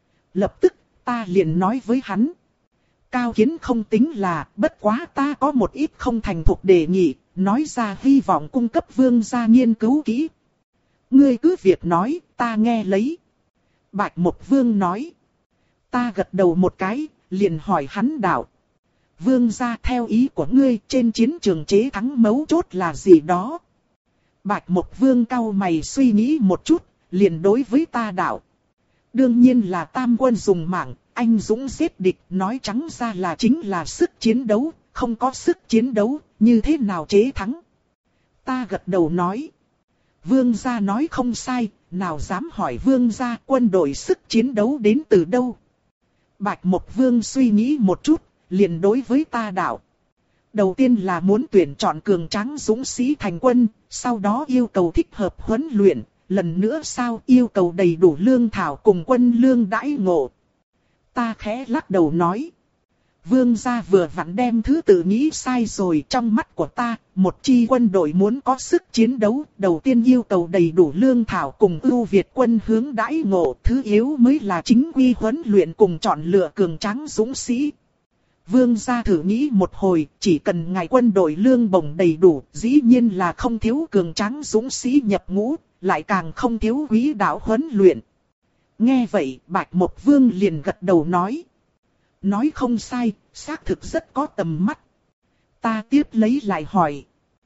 Lập tức, ta liền nói với hắn. Cao kiến không tính là, bất quá ta có một ít không thành thục đề nghị, nói ra hy vọng cung cấp vương gia nghiên cứu kỹ. Ngươi cứ việc nói, ta nghe lấy. Bạch Mộc Vương nói. Ta gật đầu một cái, liền hỏi hắn đạo. Vương gia theo ý của ngươi trên chiến trường chế thắng mấu chốt là gì đó? Bạch Mộc Vương cau mày suy nghĩ một chút, liền đối với ta đạo. Đương nhiên là tam quân dùng mạng, anh dũng giết địch, nói trắng ra là chính là sức chiến đấu, không có sức chiến đấu, như thế nào chế thắng? Ta gật đầu nói. Vương gia nói không sai, nào dám hỏi vương gia quân đội sức chiến đấu đến từ đâu? Bạch Mộc Vương suy nghĩ một chút, liền đối với ta đạo. Đầu tiên là muốn tuyển chọn cường tráng dũng sĩ thành quân, sau đó yêu cầu thích hợp huấn luyện, lần nữa sao yêu cầu đầy đủ lương thảo cùng quân lương đãi ngộ. Ta khẽ lắc đầu nói. Vương gia vừa vặn đem thứ tự nghĩ sai rồi. Trong mắt của ta, một chi quân đội muốn có sức chiến đấu, đầu tiên yêu cầu đầy đủ lương thảo cùng ưu việt quân hướng đãi ngộ. Thứ yếu mới là chính quy huấn luyện cùng chọn lựa cường tráng dũng sĩ. Vương gia thử nghĩ một hồi, chỉ cần ngài quân đội lương bổng đầy đủ, dĩ nhiên là không thiếu cường tráng dũng sĩ nhập ngũ, lại càng không thiếu quý đạo huấn luyện. Nghe vậy, Bạch Mộc Vương liền gật đầu nói. Nói không sai, xác thực rất có tầm mắt. Ta tiếp lấy lại hỏi.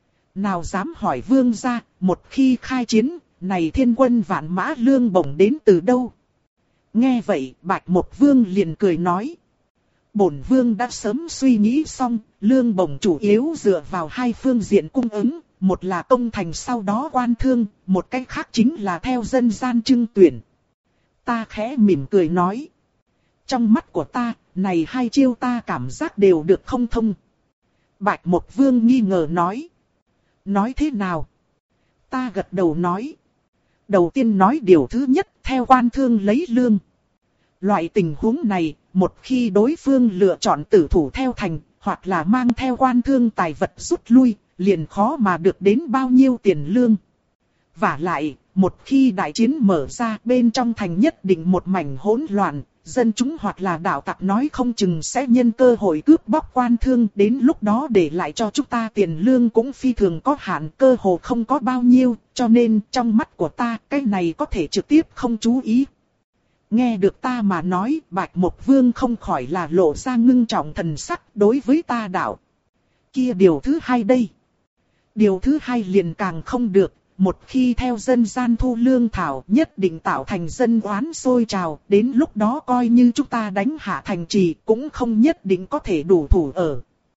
Nào dám hỏi vương gia, một khi khai chiến, này thiên quân vạn mã lương bổng đến từ đâu? Nghe vậy, Bạch Mộc Vương liền cười nói. Bổn vương đã sớm suy nghĩ xong, lương bổng chủ yếu dựa vào hai phương diện cung ứng, một là công thành sau đó quan thương, một cách khác chính là theo dân gian trưng tuyển. Ta khẽ mỉm cười nói. Trong mắt của ta, này hai chiêu ta cảm giác đều được không thông. Bạch Mộc Vương nghi ngờ nói. Nói thế nào? Ta gật đầu nói. Đầu tiên nói điều thứ nhất, theo quan thương lấy lương. Loại tình huống này, một khi đối phương lựa chọn tử thủ theo thành, hoặc là mang theo quan thương tài vật rút lui, liền khó mà được đến bao nhiêu tiền lương. Vả lại, một khi đại chiến mở ra, bên trong thành nhất định một mảnh hỗn loạn, dân chúng hoặc là đạo tặc nói không chừng sẽ nhân cơ hội cướp bóc quan thương, đến lúc đó để lại cho chúng ta tiền lương cũng phi thường có hạn, cơ hồ không có bao nhiêu, cho nên trong mắt của ta, cái này có thể trực tiếp không chú ý. Nghe được ta mà nói, Bạch Mộc Vương không khỏi là lộ ra ngưng trọng thần sắc đối với ta đạo. Kia điều thứ hai đây. Điều thứ hai liền càng không được. Một khi theo dân gian thu lương thảo, nhất định tạo thành dân oán sôi trào, đến lúc đó coi như chúng ta đánh hạ thành trì cũng không nhất định có thể đủ thủ ở.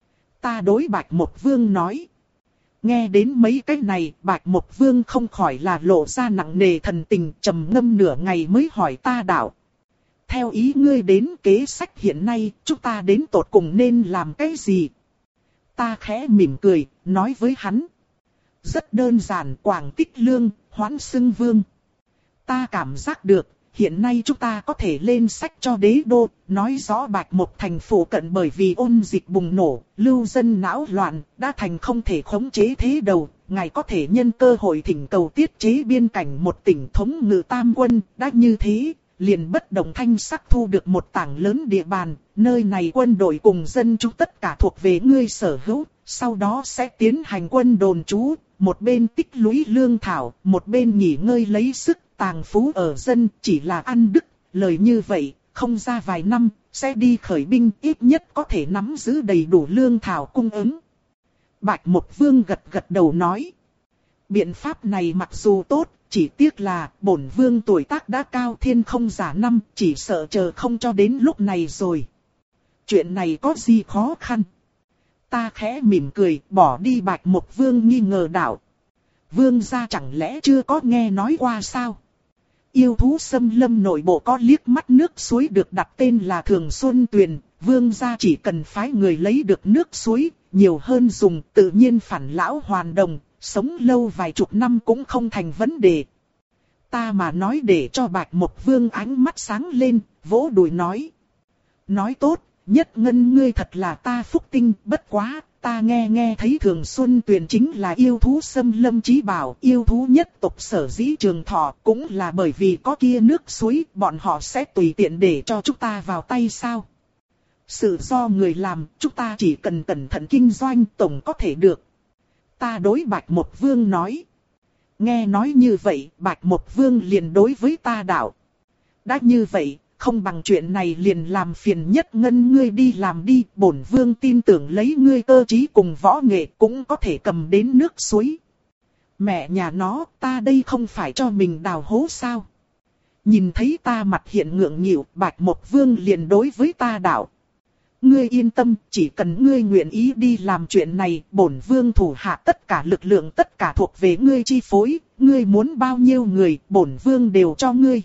Ta đối Bạch Mộc Vương nói. Nghe đến mấy cái này, Bạch Mộc Vương không khỏi là lộ ra nặng nề thần tình, trầm ngâm nửa ngày mới hỏi ta đạo. Theo ý ngươi đến kế sách hiện nay, chúng ta đến tột cùng nên làm cái gì? Ta khẽ mỉm cười, nói với hắn. Rất đơn giản, quảng tích lương, hoãn xưng vương. Ta cảm giác được, hiện nay chúng ta có thể lên sách cho đế đô, nói rõ Bạch Mộc thành phủ cận bởi vì ôn dịch bùng nổ, lưu dân não loạn, đã thành không thể khống chế thế đầu. Ngài có thể nhân cơ hội thỉnh cầu tiết chế biên cảnh một tỉnh thống ngự tam quân, đã như thế, liền bất động thanh sắc thu được một tảng lớn địa bàn, nơi này quân đội cùng dân chúng tất cả thuộc về ngươi sở hữu, sau đó sẽ tiến hành quân đồn trú, một bên tích lũy lương thảo, một bên nghỉ ngơi lấy sức, tàng phú ở dân, chỉ là ăn đứt, lời như vậy, không ra vài năm, sẽ đi khởi binh, ít nhất có thể nắm giữ đầy đủ lương thảo cung ứng. Bạch Mộc Vương gật gật đầu nói, biện pháp này mặc dù tốt, chỉ tiếc là bổn vương tuổi tác đã cao thiên không giả năm, chỉ sợ chờ không cho đến lúc này rồi. Chuyện này có gì khó khăn? Ta khẽ mỉm cười, bỏ đi Bạch Mộc Vương nghi ngờ đạo. Vương gia chẳng lẽ chưa có nghe nói qua sao? Yêu thú xâm lâm nội bộ có liếc mắt nước suối được đặt tên là Thường Xuân Tuyền, vương gia chỉ cần phái người lấy được nước suối, nhiều hơn dùng tự nhiên phản lão hoàn đồng, sống lâu vài chục năm cũng không thành vấn đề. Ta mà nói để cho Bạch Mộc Vương ánh mắt sáng lên, vỗ đùi nói. Nói tốt, Nhất Ngân ngươi thật là ta phúc tinh, bất quá, ta nghe nghe thấy Thường Xuân Tuyền chính là yêu thú xâm lâm chí bảo, yêu thú nhất tộc sở dĩ trường thọ, cũng là bởi vì có kia nước suối, bọn họ sẽ tùy tiện để cho chúng ta vào tay sao? Sự do người làm, chúng ta chỉ cần cẩn thận kinh doanh tổng có thể được. Ta đối Bạch Mộc Vương nói. Nghe nói như vậy, Bạch Mộc Vương liền đối với ta đạo. Đã như vậy, không bằng chuyện này liền làm phiền Nhất Ngân ngươi đi làm đi, bổn vương tin tưởng lấy ngươi cơ trí cùng võ nghệ cũng có thể cầm đến nước suối. Mẹ nhà nó, ta đây không phải cho mình đào hố sao? Nhìn thấy ta mặt hiện ngượng nghịu, Bạch Mộc Vương liền đối với ta đạo. Ngươi yên tâm, chỉ cần ngươi nguyện ý đi làm chuyện này, bổn vương thủ hạ tất cả lực lượng tất cả thuộc về ngươi chi phối, ngươi muốn bao nhiêu người, bổn vương đều cho ngươi.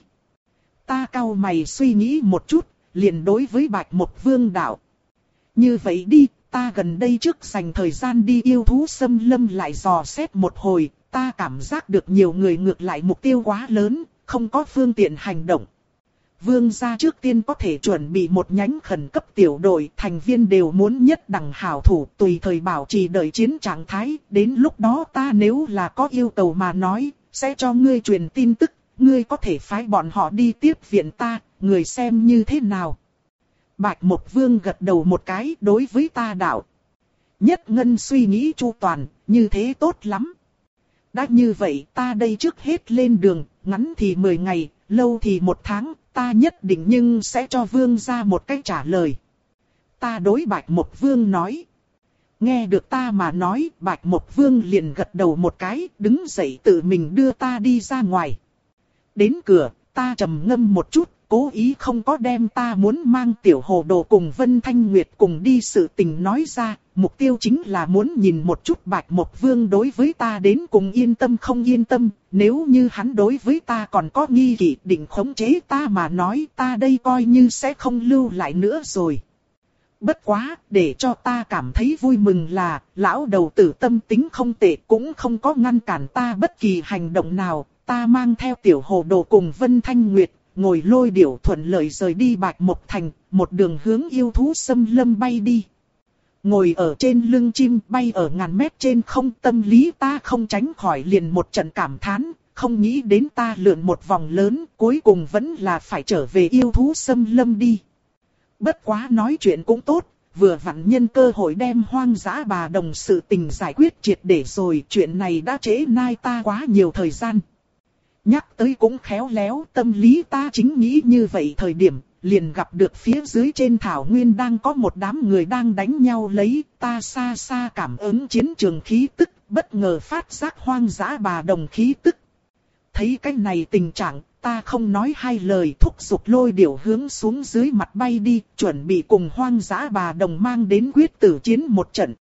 Ta cau mày suy nghĩ một chút, liền đối với Bạch Mộc Vương đạo. Như vậy đi, ta gần đây trước dành thời gian đi yêu thú xâm lâm lại dò xét một hồi, ta cảm giác được nhiều người ngược lại mục tiêu quá lớn, không có phương tiện hành động. Vương gia trước tiên có thể chuẩn bị một nhánh khẩn cấp tiểu đội, thành viên đều muốn nhất đẳng hảo thủ, tùy thời bảo trì đợi chiến trạng thái, đến lúc đó ta nếu là có yêu cầu mà nói, sẽ cho ngươi truyền tin tức, ngươi có thể phái bọn họ đi tiếp viện ta, người xem như thế nào. Bạch Mộc Vương gật đầu một cái đối với ta đạo. Nhất Ngân suy nghĩ chu toàn, như thế tốt lắm. Đã như vậy ta đây trước hết lên đường, ngắn thì mười ngày, lâu thì một tháng, ta nhất định nhưng sẽ cho Vương ra một cách trả lời. Ta đối Bạch Mộc Vương nói. Nghe được ta mà nói, Bạch Mộc Vương liền gật đầu một cái, đứng dậy tự mình đưa ta đi ra ngoài. Đến cửa, ta trầm ngâm một chút, cố ý không có đem ta muốn mang Tiểu Hồ Đồ cùng Vân Thanh Nguyệt cùng đi sự tình nói ra, mục tiêu chính là muốn nhìn một chút Bạch Mộc Vương đối với ta đến cùng yên tâm không yên tâm, nếu như hắn đối với ta còn có nghi kỵ định khống chế ta mà nói ta đây coi như sẽ không lưu lại nữa rồi. Bất quá, để cho ta cảm thấy vui mừng là, lão đầu tử tâm tính không tệ cũng không có ngăn cản ta bất kỳ hành động nào, ta mang theo Tiểu Hồ Đồ cùng Vân Thanh Nguyệt, ngồi lôi điểu thuận lợi rời đi Bạch Mộc Thành, một đường hướng yêu thú xâm lâm bay đi. Ngồi ở trên lưng chim bay ở ngàn mét trên không, tâm lý ta không tránh khỏi liền một trận cảm thán, không nghĩ đến ta lượn một vòng lớn, cuối cùng vẫn là phải trở về yêu thú xâm lâm đi. Bất quá nói chuyện cũng tốt, vừa vặn nhân cơ hội đem Hoang Dã Bà Đồng sự tình giải quyết triệt để rồi, chuyện này đã trễ nai ta quá nhiều thời gian. Nhắc tới cũng khéo léo, tâm lý ta chính nghĩ như vậy thời điểm, liền gặp được phía dưới trên thảo nguyên đang có một đám người đang đánh nhau lấy, ta xa xa cảm ứng chiến trường khí tức, bất ngờ phát giác Hoang Dã Bà Đồng khí tức. Thấy cái này tình trạng, ta không nói hai lời thúc giục lôi điểu hướng xuống dưới mặt bay đi, chuẩn bị cùng Hoang Dã Bà Đồng mang đến quyết tử chiến một trận.